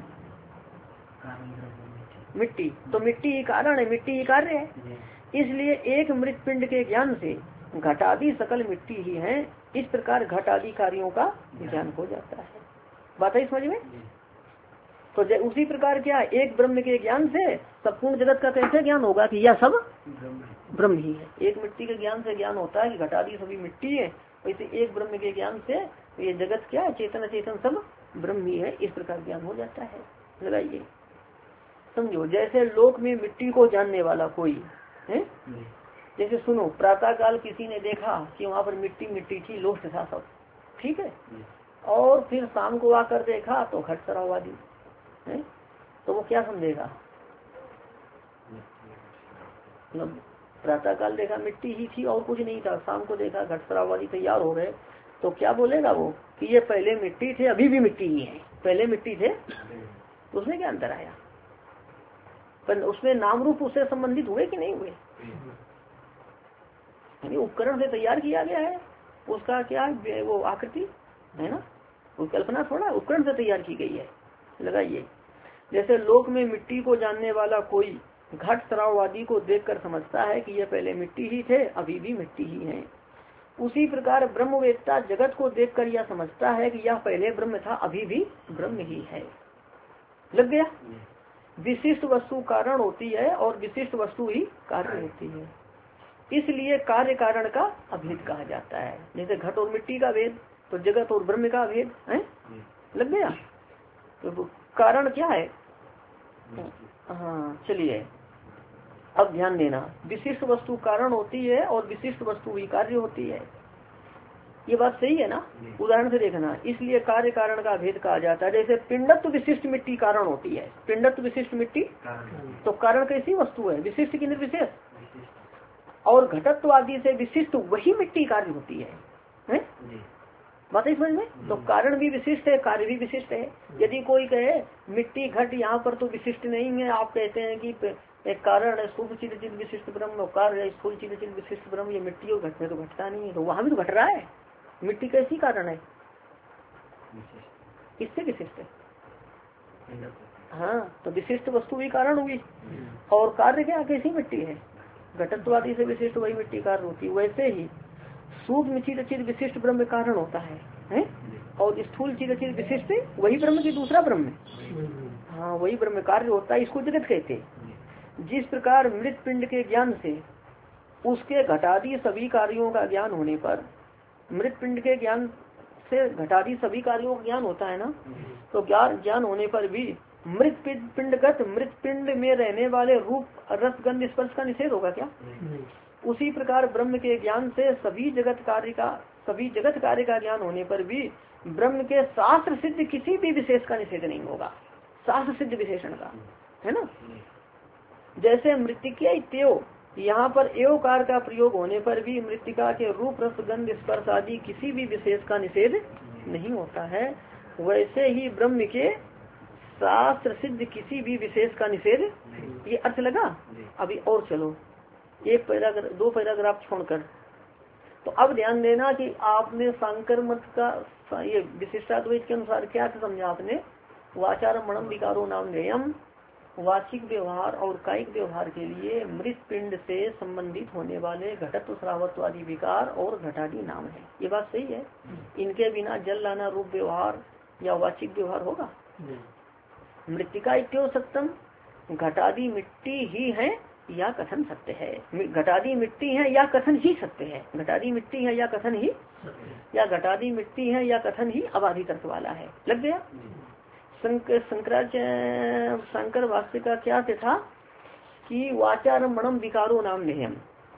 मिट्टी। तो मिट्टी ही कारण है, मिट्टी ही कार्य है। इसलिए एक मृत पिंड के ज्ञान से घटादि सकल मिट्टी ही है। इस प्रकार घटादि कार्यों का ज्ञान हो जाता है। बात है समझ में? तो उसी प्रकार क्या, एक ब्रह्म के ज्ञान से संपूर्ण जगत का कैसे ज्ञान होगा? कि यह सब ब्रह्म ही है। एक मिट्टी के ज्ञान से ज्ञान होता है कि घटादि सभी मिट्टी है, वैसे एक ब्रह्म के ज्ञान से ये जगत क्या है? चेतन चेतन सब ब्रह्म ही है। इस प्रकार ज्ञान हो जाता है। लगाइए, समझो, जैसे लोक में मिट्टी को जानने वाला कोई है, जैसे सुनो, प्रातः काल किसी ने देखा कि वहाँ पर मिट्टी मिट्टी थी, लोष्ट था सब, ठीक है, और फिर शाम को आकर देखा तो घट सरावादी है, तो वो क्या समझेगा? मतलब प्रातः काल देखा मिट्टी ही थी और कुछ नहीं था, शाम को देखा घट सरावादी तैयार हो गए, तो क्या बोलेगा वो? कि ये पहले मिट्टी थे, अभी भी मिट्टी ही है। पहले मिट्टी थे तो उसमें क्या अंतर आया? पर उसमें नाम रूप उससे संबंधित हुए कि नहीं हुए? यानी उपकरण से तैयार किया गया है, उसका क्या वो आकृति है ना, वो कल्पना थोड़ा उपकरण से तैयार की गई है। लगाइए, जैसे लोक में मिट्टी को जानने वाला कोई घट सराववादी को देखकर समझता है कि यह पहले मिट्टी ही थे, अभी भी मिट्टी ही हैं। उसी प्रकार ब्रह्मवेत्ता जगत को देखकर यह समझता है कि यह पहले ब्रह्म था, अभी भी ब्रह्म ही है। लग गया? विशिष्ट वस्तु कारण होती है और विशिष्ट वस्तु ही कार्य होती है। इसलिए कार्य कारण का अभेद कहा जाता है। जैसे घट और मिट्टी का भेद, तो जगत और ब्रह्म का भेद है, लग गया। तो कारण क्या है? हाँ चलिए अब ध्यान देना, विशिष्ट वस्तु कारण होती है और विशिष्ट वस्तु भी कार्य होती है। ये बात सही है ना? उदाहरण से देखना, इसलिए कार्य कारण का भेद कहा जाता है। जैसे पिंडत्व विशिष्ट मिट्टी कारण होती है, पिंडत्व विशिष्ट मिट्टी तो कारण कैसी वस्तु है? विशिष्ट की निर्विशेष। और घटत्व आदि से विशिष्ट वही मिट्टी कार्य होती है? बात है समझ में? तो कारण भी विशिष्ट है, कार्य भी विशिष्ट है। यदि कोई कहे मिट्टी घट यहाँ पर तो विशिष्ट नहीं है, आप कहते हैं कि एक कारण है स्थूल चिद विशिष्ट ब्रह्म और कार्य है स्थूल चिद विशिष्ट ब्रह्म, ये मिट्टी और घट में तो घटता नहीं है, तो वहां भी तो घट रहा है। मिट्टी कैसी कारण है? किससे विशिष्ट है? हाँ, तो विशिष्ट वस्तु भी कारण हुई। और कार्य क्या कैसी मिट्टी है? घटत्वादी से विशिष्ट वही मिट्टी कारण होती है। वैसे ही सूक्ष्म चिद विशिष्ट ब्रह्म कारण होता है? और स्थूल चिद विशिष्ट वही ब्रह्म की दूसरा ब्रह्म है। हाँ, वही ब्रह्म कार्य होता है, इसको जगत कहते हैं। जिस प्रकार मृत पिंड के ज्ञान से उसके घटादी सभी कार्यों का ज्ञान होने पर, मृत पिंड के ज्ञान से घटादी सभी कार्यों का ज्ञान होता है ना, तो ज्ञान होने पर भी मृत पिंडगत मृत पिंड में रहने वाले रूप रस गंध स्पर्श का निषेध होगा क्या? उसी प्रकार ब्रह्म के ज्ञान से सभी जगत कार्य का ज्ञान होने पर भी ब्रह्म के शास्त्र सिद्ध किसी भी विशेष का निषेध नहीं होगा, शास्त्र सिद्ध विशेषण का, है ना। जैसे मृतिका इत्यो, यहाँ पर एवकार का प्रयोग होने पर भी मृतिका के रूप रस गंध स्पर्श आदि किसी भी विशेष का निषेध नहीं होता है, वैसे ही ब्रह्म के शास्त्र सिद्ध किसी भी विशेष का निषेध। ये अर्थ लगा? अभी और चलो एक पैराग्राफ, दो पैराग्राफ छोड़कर। तो अब ध्यान देना कि आपने सांकर मत का ये विशिष्टाद्वैत के अनुसार क्या समझा आपने? वाचार मणम विकारो नाम नेयम, वाचिक व्यवहार और कायिक व्यवहार के लिए मृत पिंड से संबंधित होने वाले घटत्व श्रावत्व आदि विकार और घटादी नाम है। ये बात सही है। इनके बिना जल लाना रूप व्यवहार या वाचिक व्यवहार होगा? मृतिका इत्यो सत्यम, घटादी मिट्टी ही है या कथन सत्य है। घटादी मिट्टी है या कथन ही सत्य है। घटादी मिट्टी है या कथन ही, या घटादी मिट्टी है या कथन ही अबाधित अर्थ वाला है। लग गया? शंकर भाष्य का क्या था कि वाचार मणम विकारो नाम नियम,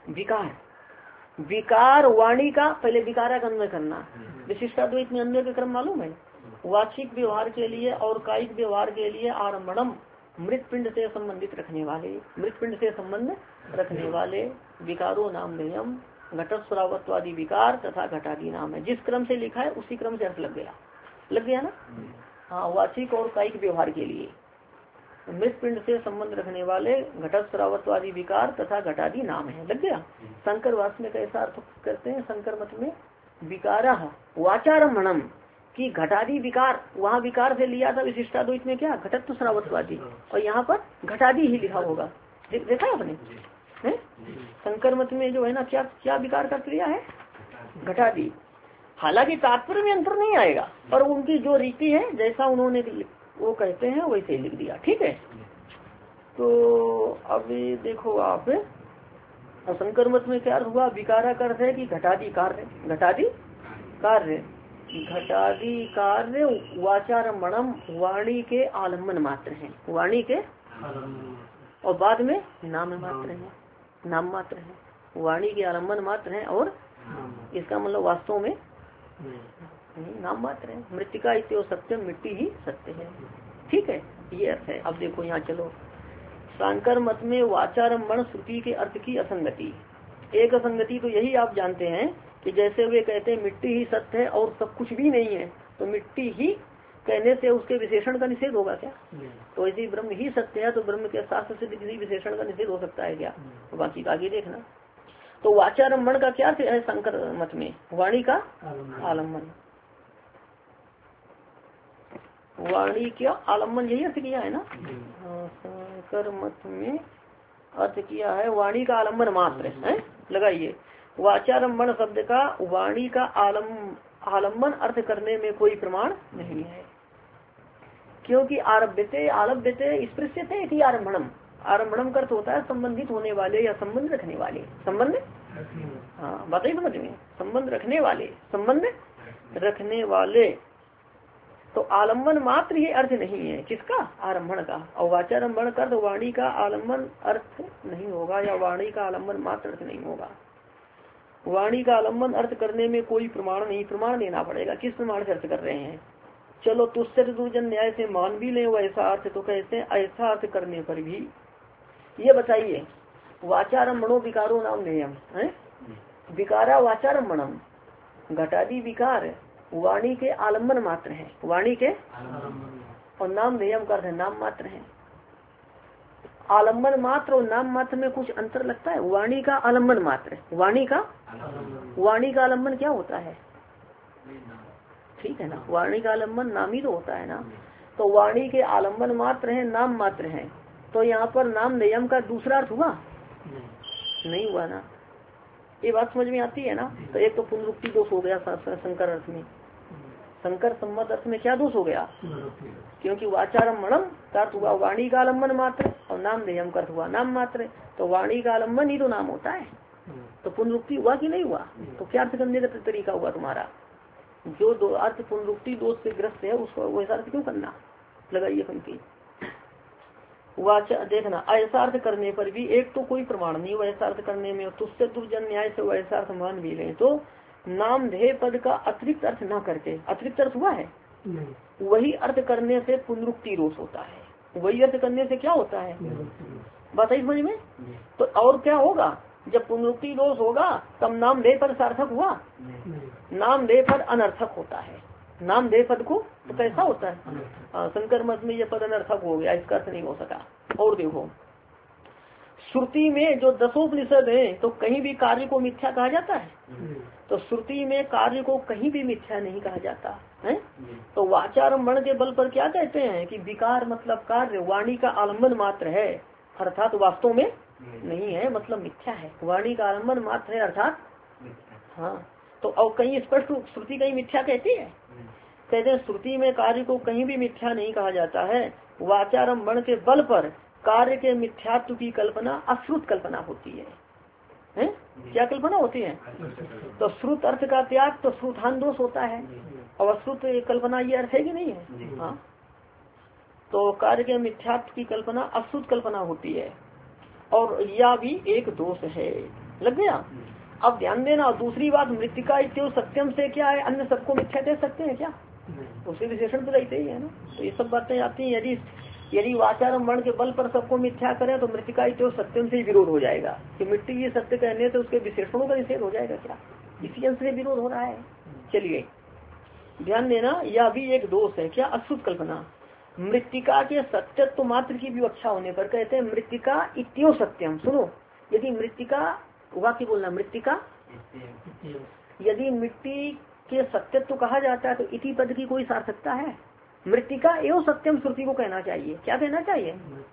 विकार वाणी का, पहले विकारा का अन्वय करना। विशिष्टाद्वैत में अन्वय का क्रम मालूम है? वाचिक व्यवहार के लिए और कायिक व्यवहार के लिए आरमणम मृत पिंड से संबंधित रखने वाले, मृत पिंड से संबंध रखने वाले विकारो नाम नियम, घटस्वरावत्वादि विकार तथा घटादी नाम है। जिस क्रम से लिखा है उसी क्रम से अर्थ लग गया ना। हाँ, वाचिक और कायिक व्यवहार के लिए मृत पिंड से संबंध रखने वाले घटस्वरावत्वादि विकार तथा घटादी नाम है। लग गया? शंकर वास में कैसा अर्थ करते हैं? शंकर मत में विकारा वाचारमणम की घटादी विकार, वहाँ विकार से लिया था विशिष्टाद्वैत में क्या? घटत्व श्रावत्वादी, और यहाँ पर घटादी ही लिखा होगा। देखा आपने? शंकर मत में जो है ना, क्या क्या विकार कर लिया है? घटादी। हालांकि तात्पर्य में अंतर नहीं आएगा, पर उनकी जो रीति है, जैसा उन्होंने वो कहते हैं वैसे ही लिख दिया। ठीक है। तो अभी देखो आप, शंकर मत में क्या हुआ? विकारा का अर्थ है कि घटादी कार्य, घटादी कार्य, घटादी कार्य वाचार मणम वाणी के आलम्बन मात्र है, वाणी के, और बाद में नाम मात्र है, नाम मात्र है, वाणी के आलम्बन मात्र है, और इसका मतलब वास्तव में नाम मात्र है। मृतिका इत्यो सत्यम, मिट्टी ही सत्य है। ठीक है, ये अर्थ है। अब देखो यहाँ चलो, शांकर मत में वाचारम्भण श्रुति के अर्थ की असंगति, एक असंगति तो यही आप जानते हैं कि जैसे वे कहते हैं मिट्टी ही सत्य है और सब कुछ भी नहीं है, तो मिट्टी ही कहने से उसके विशेषण का निषेध होगा क्या? तो यदि ब्रह्म ही सत्य है तो ब्रह्म के शास्त्र से किसी विशेषण का निषेध हो सकता है क्या? तो बाकी का आगे देखना। तो वाचारम्भण का क्या है? शंकर मत में वाणी का आलम्बन, वाणी क्या आलम्बन, यही अर्थ किया है ना। शंकर मत में अर्थ किया है वाणी का आलम्बन मात्र है। लगाइए, वाचारम्भण शब्द का वाणी का आलम्बन अर्थ करने में कोई प्रमाण नहीं है, क्योंकि आरभ्यते आलभ्यते स्पृश्यते इति आरम्भणम, आरम्भणम का अर्थ होता है संबंधित होने वाले या संबंध रखने वाले। संबंध, हाँ बात ही समझ में, संबंध रखने वाले, संबंध रखने वाले। तो आलम्बन मात्र ये अर्थ नहीं है किसका, आरंभण का। और वाचारंभण का तो वाणी का आलम्बन अर्थ नहीं होगा, या वाणी का आलम्बन मात्र अर्थ नहीं होगा। वाणी का आलम्बन अर्थ करने में कोई प्रमाण नहीं, प्रमाण देना पड़ेगा। किस प्रमाण से अर्थ कर रहे हैं? चलो तुष्ट दुर्जन न्याय से मान भी ले वैसा अर्थ, तो कहते हैं ऐसा अर्थ करने पर भी। ये बताइए, वाचारंभणो विकारो नाम नियम है, विकारा वाचारंभणम, घटादी विकार वाणी के आलम्बन मात्र है, वाणी के, और नाम नियम का अर्थ है नाम मात्र है। आलम्बन मात्र और नाम मात्र में कुछ अंतर लगता है। वाणी का आलम्बन मात्र, वाणी का आलम्बन क्या होता है? ठीक है ना, वाणी का आलम्बन नाम ही तो होता है ना। तो वाणी के आलम्बन मात्र है, नाम मात्र है। तो यहाँ पर नाम नियम का दूसरा अर्थ हुआ नहीं हुआ ना। ये बात समझ में आती है ना। तो एक तो पुनरुक्ति दोष हो गया शंकर अर्थ में, शंकर सम्मत अर्थ में क्या दोष हो गया? क्योंकि वाचारम्भणम का अर्थ हुआ वाणी का आलम्बन मात्र, और नाम नियम का अर्थ हुआ नाम मात्र। तो वाणी का आलम्बन ही तो नाम होता है। तो पुनरुक्ति हुआ कि नहीं हुआ? तो क्या अर्थ करने का तरीका हुआ तुम्हारा? जो दो अर्थ पुनरुक्ति दोष से ग्रस्त है उसको वैसा अर्थ क्यों करना? लगाइए पंक्ति। वाचा देखना, ऐसा अर्थ करने पर भी एक तो कोई प्रमाण नहीं वैसा अर्थ करने में, तुष्ट दुर्जन न्याय से वैसा अर्थ मान भी लें तो नाम ध्येय पद का अतिरिक्त अर्थ न करके, अतिरिक्त अर्थ हुआ है वही अर्थ करने से पुनरुक्ति दोष होता है। वही अर्थ करने से क्या होता है बताइए समझ में। तो और क्या होगा? जब पुनरुक्ति दोष होगा तब नाम ध्येय पद सार्थक हुआ, नाम ध्येय पद अनर्थक होता है। नाम ध्येय पद को तो कैसा होता है? शंकर मत में ये पद अनर्थक हो गया, इसका अर्थ नहीं हो सका। और देखो श्रुति में जो दसोपनिषद है तो कहीं भी कार्य को मिथ्या कहा जाता है। तो श्रुति में कार्य को कहीं भी मिथ्या नहीं कहा जाता है। तो वाचारंभण के बल पर क्या कहते हैं कि विकार मतलब कार्य वाणी का आलम्बन मात्र है, अर्थात वास्तव में नहीं है, मतलब मिथ्या है। वाणी का आलम्बन मात्र है अर्थात, हाँ। तो और कहीं स्पष्ट श्रुति कहीं मिथ्या कहती है? कहते हैं श्रुति में कार्य को कहीं भी मिथ्या नहीं कहा जाता है। वाचारंभण के बल पर कार्य के मिथ्यात्व की कल्पना अश्रुत कल्पना होती है? क्या कल्पना होती है? तो श्रुत अर्थ का त्याग तो श्रुतान दोष होता है, और अश्रुत कल्पना ये अर्थ है कि नहीं है? हाँ। तो कार्य के मिथ्यात्व की कल्पना अश्रुत कल्पना होती है, और यह भी एक दोष है। लग गया? अब ध्यान देना। दूसरी बात, मृतिका इत्यो सत्यम से क्या है? अन्य सबको मिथ्या कह सकते हैं क्या? उसके विशेषण तो रहते ही है ना। तो ये सब बातें आती हैं। यदि वाचारंभण के बल पर सबको मिथ्या करें तो मृतिका इत्यो सत्यम से ही विरोध हो जाएगा कि मिट्टी ये सत्य कहने से उसके विशेषणों का निषेध हो जाएगा क्या? इसी अंश से विरोध हो रहा है। चलिए ध्यान देना, यह भी एक दोष है। क्या? अश्रुत कल्पना। मृतिका के सत्यत्व मात्र की विवक्षा होने पर कहते हैं मृतिका इत्यो सत्यम। सुनो, यदि मृतिका, वाक्य बोलना, मृतिका यदि मिट्टी के सत्यत्व कहा जाता है तो इति पद की कोई सार्थकता है? मृतिका एवं सत्यम श्रुति को कहना चाहिए। क्या कहना चाहिए?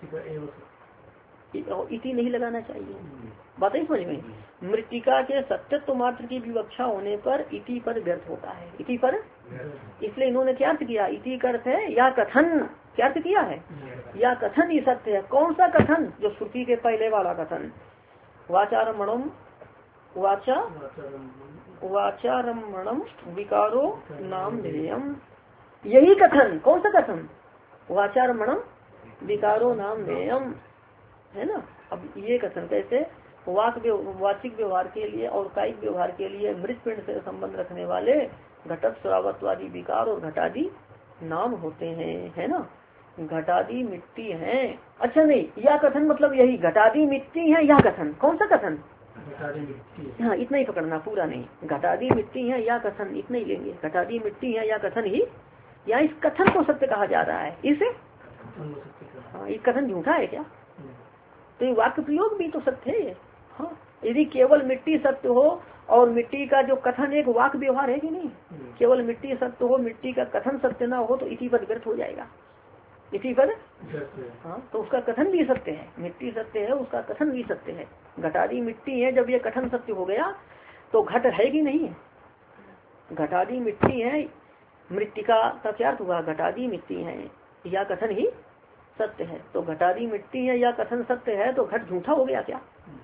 इति नहीं लगाना चाहिए। बात ही समझ में। मृतिका के सत्यत्व मात्र की विवक्षा होने पर इति पद व्यर्थ होता है। इति पद, इसलिए इन्होंने क्या अर्थ किया? इति का अर्थ है या कथन। क्या अर्थ किया है? या कथन ही सत्य है। कौन सा कथन? जो श्रुति के पहले वाला कथन। वाचारम्भणम वाचारम्भणम विकारो नाम नियम, यही कथन। कौन सा कथन? वाचारम्भणम विकारो नाम नियम, है ना। अब ये कथन कैसे? वाचिक व्यवहार के लिए और कायिक व्यवहार के लिए मृत पिंड से संबंध रखने वाले घटक श्रावत्वादि विकार और घटादि नाम होते हैं, है ना। घटादी मिट्टी है। अच्छा नहीं, यह कथन मतलब यही घटादी मिट्टी है, यह कथन। कौन सा कथन? हाँ, इतना ही पकड़ना, पूरा नहीं। घटादी मिट्टी है या कथन, इतना ही लेंगे। घटादी मिट्टी है या कथन ही, या इस कथन को सत्य कहा जा रहा है। इसे हाँ, ये कथन झूठा है क्या? तो ये वाक्य प्रयोग भी तो सत्य है ये। हाँ, यदि केवल मिट्टी सत्य हो और मिट्टी का जो कथन एक वाक्य व्यवहार है कि नहीं, केवल मिट्टी सत्य हो, मिट्टी का कथन सत्य ना हो तो इति पद व्यर्थ हो जाएगा। इति पद, हाँ, तो उसका कथन भी सत्य है। मिट्टी सत्य है, उसका कथन भी सत्य है। घटादी मिट्टी है, जब ये कथन सत्य हो गया तो घट है कि नहीं है? घटादी मिट्टी है, मृतिका का क्या अर्थ हुआ? घटादी मिट्टी है, या कथन ही सत्य है। तो घटादी मिट्टी है या कथन सत्य है तो घट झूठा हो गया क्या?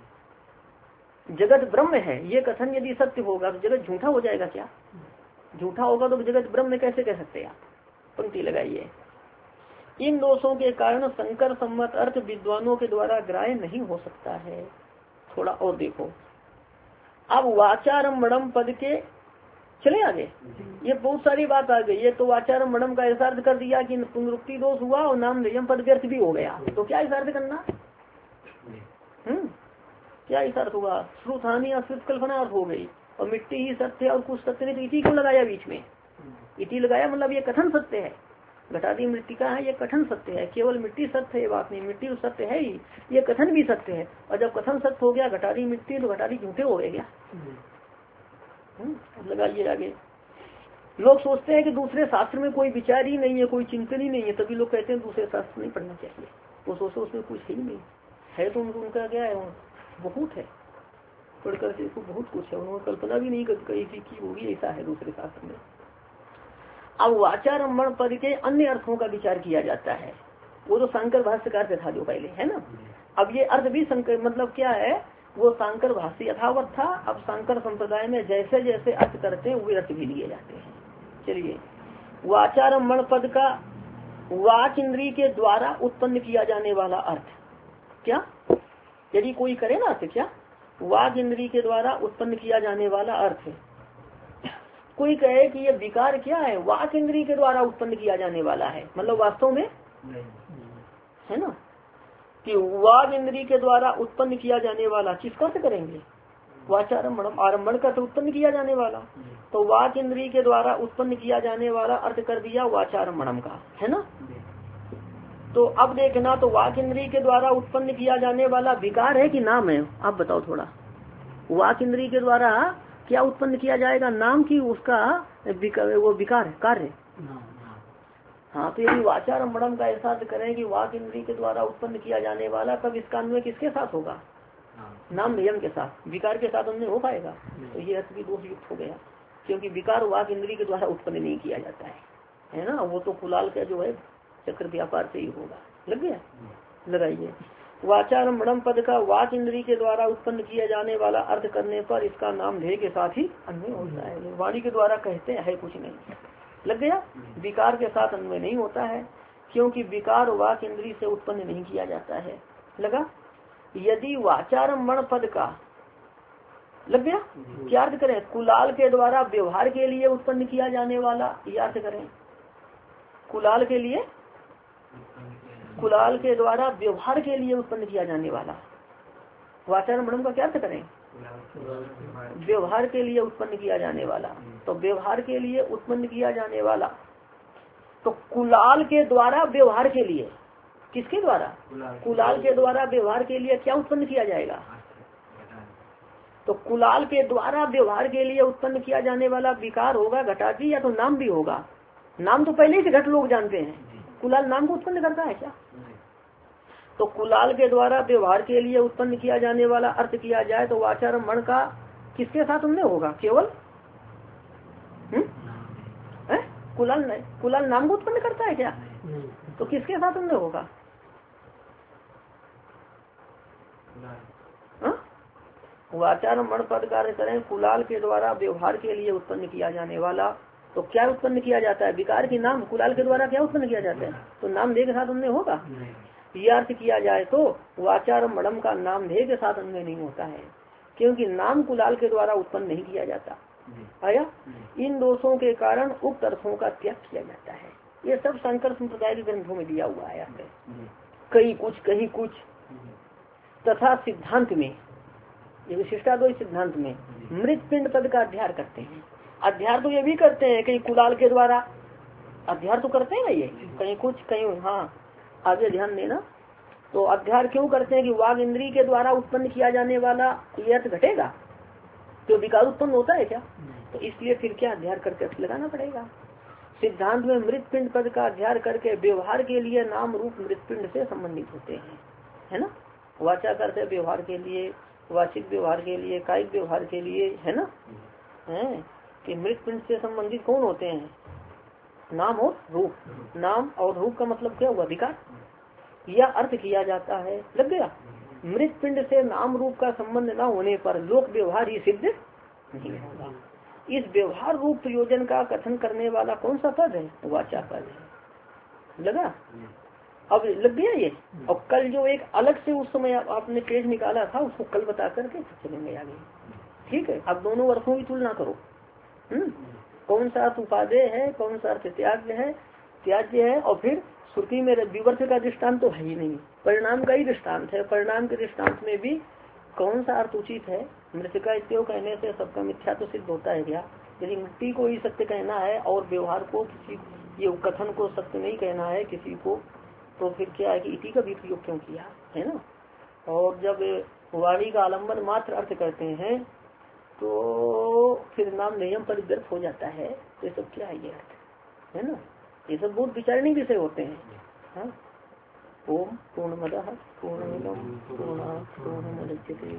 जगत ब्रह्म है ये कथन यदि सत्य होगा तो जगत झूठा हो जाएगा क्या? झूठा होगा तो जगत ब्रह्म कैसे कह सकते हैं? पंक्ति लगाइए। इन दोषों के कारण शंकर सम्मत अर्थ विद्वानों के द्वारा ग्राह्य नहीं हो सकता है। थोड़ा और देखो, अब वाचारम्भणम पद के चले आगे, ये बहुत सारी बात आ गई। ये तो वाचारम्भणम का ऐसा अर्थ कर दिया कि पुनरुक्ति दोष हुआ और नाम नियम पद व्यर्थ भी हो गया। तो क्या ऐसा अर्थ करना? क्या ऐसा अर्थ हुआ? श्रुतहानि अश्रुत कल्पना अर्थ हो गई। और मिट्टी ही सत्य और कुछ सत्य नहीं, तो इति क्यों लगाया बीच में? इति लगाया मतलब ये कथन सत्य है। घटादी मिट्टी का है ये कथन सत्य है, केवल मिट्टी सत्य है ये बात नहीं, मिट्टी सत्य है ही, ये कथन भी सत्य है। और जब कथन सत्य हो गया घटादी मिट्टी तो घटादी झूठे हो गए क्या? लगाइए आगे। लोग सोचते हैं कि दूसरे शास्त्र में कोई विचार ही नहीं है, कोई चिंतन ही नहीं है, तभी लोग कहते हैं दूसरे शास्त्र नहीं पढ़ना चाहिए। वो सोचो उसमें कुछ ही नहीं है, तो उनका क्या है, बहुत है, पढ़कर के बहुत कुछ है, उन्होंने कल्पना भी नहीं कही थी कि होगी ऐसा है दूसरे शास्त्र में। अब वाचारम्भण पद के अन्य अर्थों का विचार किया जाता है, वो तो शंकर भाष्यकार से था जो पहले है ना। अब ये अर्थ भी शंकर मतलब क्या है, वो शंकर भाष्य यथावत था। अब शंकर संप्रदाय में जैसे जैसे अर्थ करते हैं वे अर्थ भी लिए जाते हैं। चलिए, वाचारम्भण पद का वाच इंद्री के द्वारा उत्पन्न किया जाने वाला अर्थ क्या? यदि कोई करे ना अर्थ क्या, वाच इंद्री के द्वारा उत्पन्न किया जाने वाला अर्थ है। कोई कहे कि ये विकार क्या है, वाक इंद्री के द्वारा उत्पन्न किया जाने वाला है, मतलब वास्तव में है ना कि वाक इंद्री के द्वारा उत्पन्न किया जाने वाला किसका अर्थ करेंगे? वाचारम्भणम, आरम्भण का तो उत्पन्न किया जाने वाला, तो वाक इंद्री के द्वारा उत्पन्न किया जाने वाला अर्थ कर दिया वाचारम्भणम का, है ना। तो अब देखना, तो वाक इंद्री के द्वारा उत्पन्न किया जाने वाला विकार है कि नाम है? आप बताओ थोड़ा। वाक इंद्री के द्वारा क्या उत्पन्न किया जाएगा, नाम की उसका वो विकार कार्य? हाँ, तो यदि वाचारम्भणम का ऐसा करें कि वाक इंद्री के द्वारा उत्पन्न किया जाने वाला, तब इसका अन्वय किसके साथ होगा? नाम नियम के साथ, विकार के साथ अन्वय हो पाएगा? तो ये अर्थ भी दोष युक्त हो गया, क्योंकि विकार वाक इंद्री के द्वारा उत्पन्न नहीं किया जाता है ना। वो तो कुलाल का जो है चक्र व्यापार से ही होगा। लग गया? लगाइए। वाचारम्भणम पद का वाक इंद्री के द्वारा उत्पन्न किया जाने वाला अर्थ करने पर इसका नाम ध्येय के साथ ही अन्वय होता है। वाणी के द्वारा कहते हैं कुछ नहीं। लग गया? विकार के साथ अन्वय नहीं होता है, क्योंकि विकार वाक इंद्री से उत्पन्न नहीं किया जाता है। लगा? यदि वाचारम्भण पद का, लग गया, क्या अर्थ करें? कुलाल के द्वारा व्यवहार के लिए उत्पन्न किया जाने वाला, यह अर्थ करें। कुलाल के लिए, कुलाल के द्वारा व्यवहार के लिए उत्पन्न किया जाने वाला, वाचारम्भणम का क्या अर्थ करें? व्यवहार के लिए उत्पन्न किया जाने वाला। तो व्यवहार के लिए उत्पन्न किया जाने वाला, तो कुलाल के द्वारा व्यवहार के लिए, किसके द्वारा? कुलाल के द्वारा व्यवहार के लिए क्या उत्पन्न किया जाएगा? तो कुलाल के द्वारा व्यवहार के लिए उत्पन्न किया जाने वाला विकार होगा घटादी, या तो नाम भी होगा। नाम तो पहले से घट लोग जानते हैं, कुलाल नाम को उत्पन्न करता है क्या? तो कुलाल के द्वारा व्यवहार के लिए उत्पन्न किया जाने वाला अर्थ किया जाए तो वाचारम्भण का किसके साथ अन्वय होगा? केवल कुलाल नाम को उत्पन्न करता है क्या? तो किसके साथ अन्वय होगा? वाचारम्भण पद कार्य करें, कुलाल के द्वारा व्यवहार के लिए उत्पन्न किया जाने वाला, तो क्या उत्पन्न किया जाता है? विकार की नाम। कुलाल के द्वारा क्या उत्पन्न किया जाता है? तो नाम ध्येय के साथ अन्वय होगा। यह अर्थ किया जाए तो वाचारम्भणम का नाम ध्येय के साथ अन्वय नहीं होता है, क्योंकि नाम कुलाल के द्वारा उत्पन्न नहीं किया जाता। आया? इन दोषों के कारण उक्त अर्थों का त्याग किया जाता है। ये सब शंकर संप्रदाय के ग्रंथों में दिया हुआ है, कहीं कुछ तथा सिद्धांत में, ये विशिष्टाद्वैत सिद्धांत में मृत पिंड पद का अध्ययन करते हैं। अध्ययन तो ये भी करते हैं, कहीं कुलाल के द्वारा अध्ययन तो करते हैं ना, ये कहीं कुछ कहीं, हाँ आगे ध्यान देना। तो अध्ययन क्यों करते हैं कि वाग इंद्री के द्वारा उत्पन्न किया जाने वाला ये अर्थ घटेगा, तो विकार उत्पन्न होता है क्या? तो इसलिए फिर क्या अध्ययन करके अर्थ लगाना पड़ेगा। सिद्धांत में मृत पिंड पद का अध्ययन करके व्यवहार के लिए नाम रूप मृत पिंड से संबंधित होते हैं, है ना। वाचा करते व्यवहार के लिए, वाचिक व्यवहार के लिए, कायिक व्यवहार के लिए, है ना। है कि मृत पिंड से संबंधित कौन होते हैं? नाम और रूप। नाम और रूप का मतलब क्या हुआ? विकार। या अर्थ किया जाता है। लग गया। मृत पिंड से नाम रूप का संबंध न होने पर लोक व्यवहार ही सिद्ध नहीं होगा। इस व्यवहार रूप प्रयोजन का कथन करने वाला कौन सा पद है? वाचा पद है। लगा? अब लग गया ये। और कल जो एक अलग से उस समय आपने पेज निकाला था उसको कल बता करके चलेंगे आगे। ठीक है। अब दोनों अर्थों की तुलना करो। कौन सा अर्थ उपादेय है, कौन सा अर्थ त्याज्य है। और फिर श्रुति में विवर्त का दृष्टांत तो है ही नहीं, परिणाम का ही दृष्टांत है। परिणाम के दृष्टांत में भी कौन सा अर्थ उचित है? मृतिका इत्यो कहने से सबका मिथ्या तो सिद्ध होता है क्या? यदि मिट्टी को ही सत्य कहना है और व्यवहार को किसी ये कथन को सत्य नहीं कहना है किसी को, तो फिर क्या है कि इति का भी प्रयोग क्यों किया है ना। और जब वाणी का आलम्बन मात्र अर्थ करते हैं तो फिर नाम नियम पर व्यर्थ हो जाता है। ये सब क्या है ये अर्थ है ना। ये सब बहुत विचारणीय विषय होते हैं। हाँ? ओम पूर्णमदः पूर्णमिदं पूर्णात् पूर्णमुदच्यते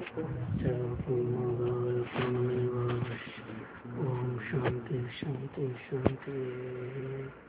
ओम शांति शांति शांति।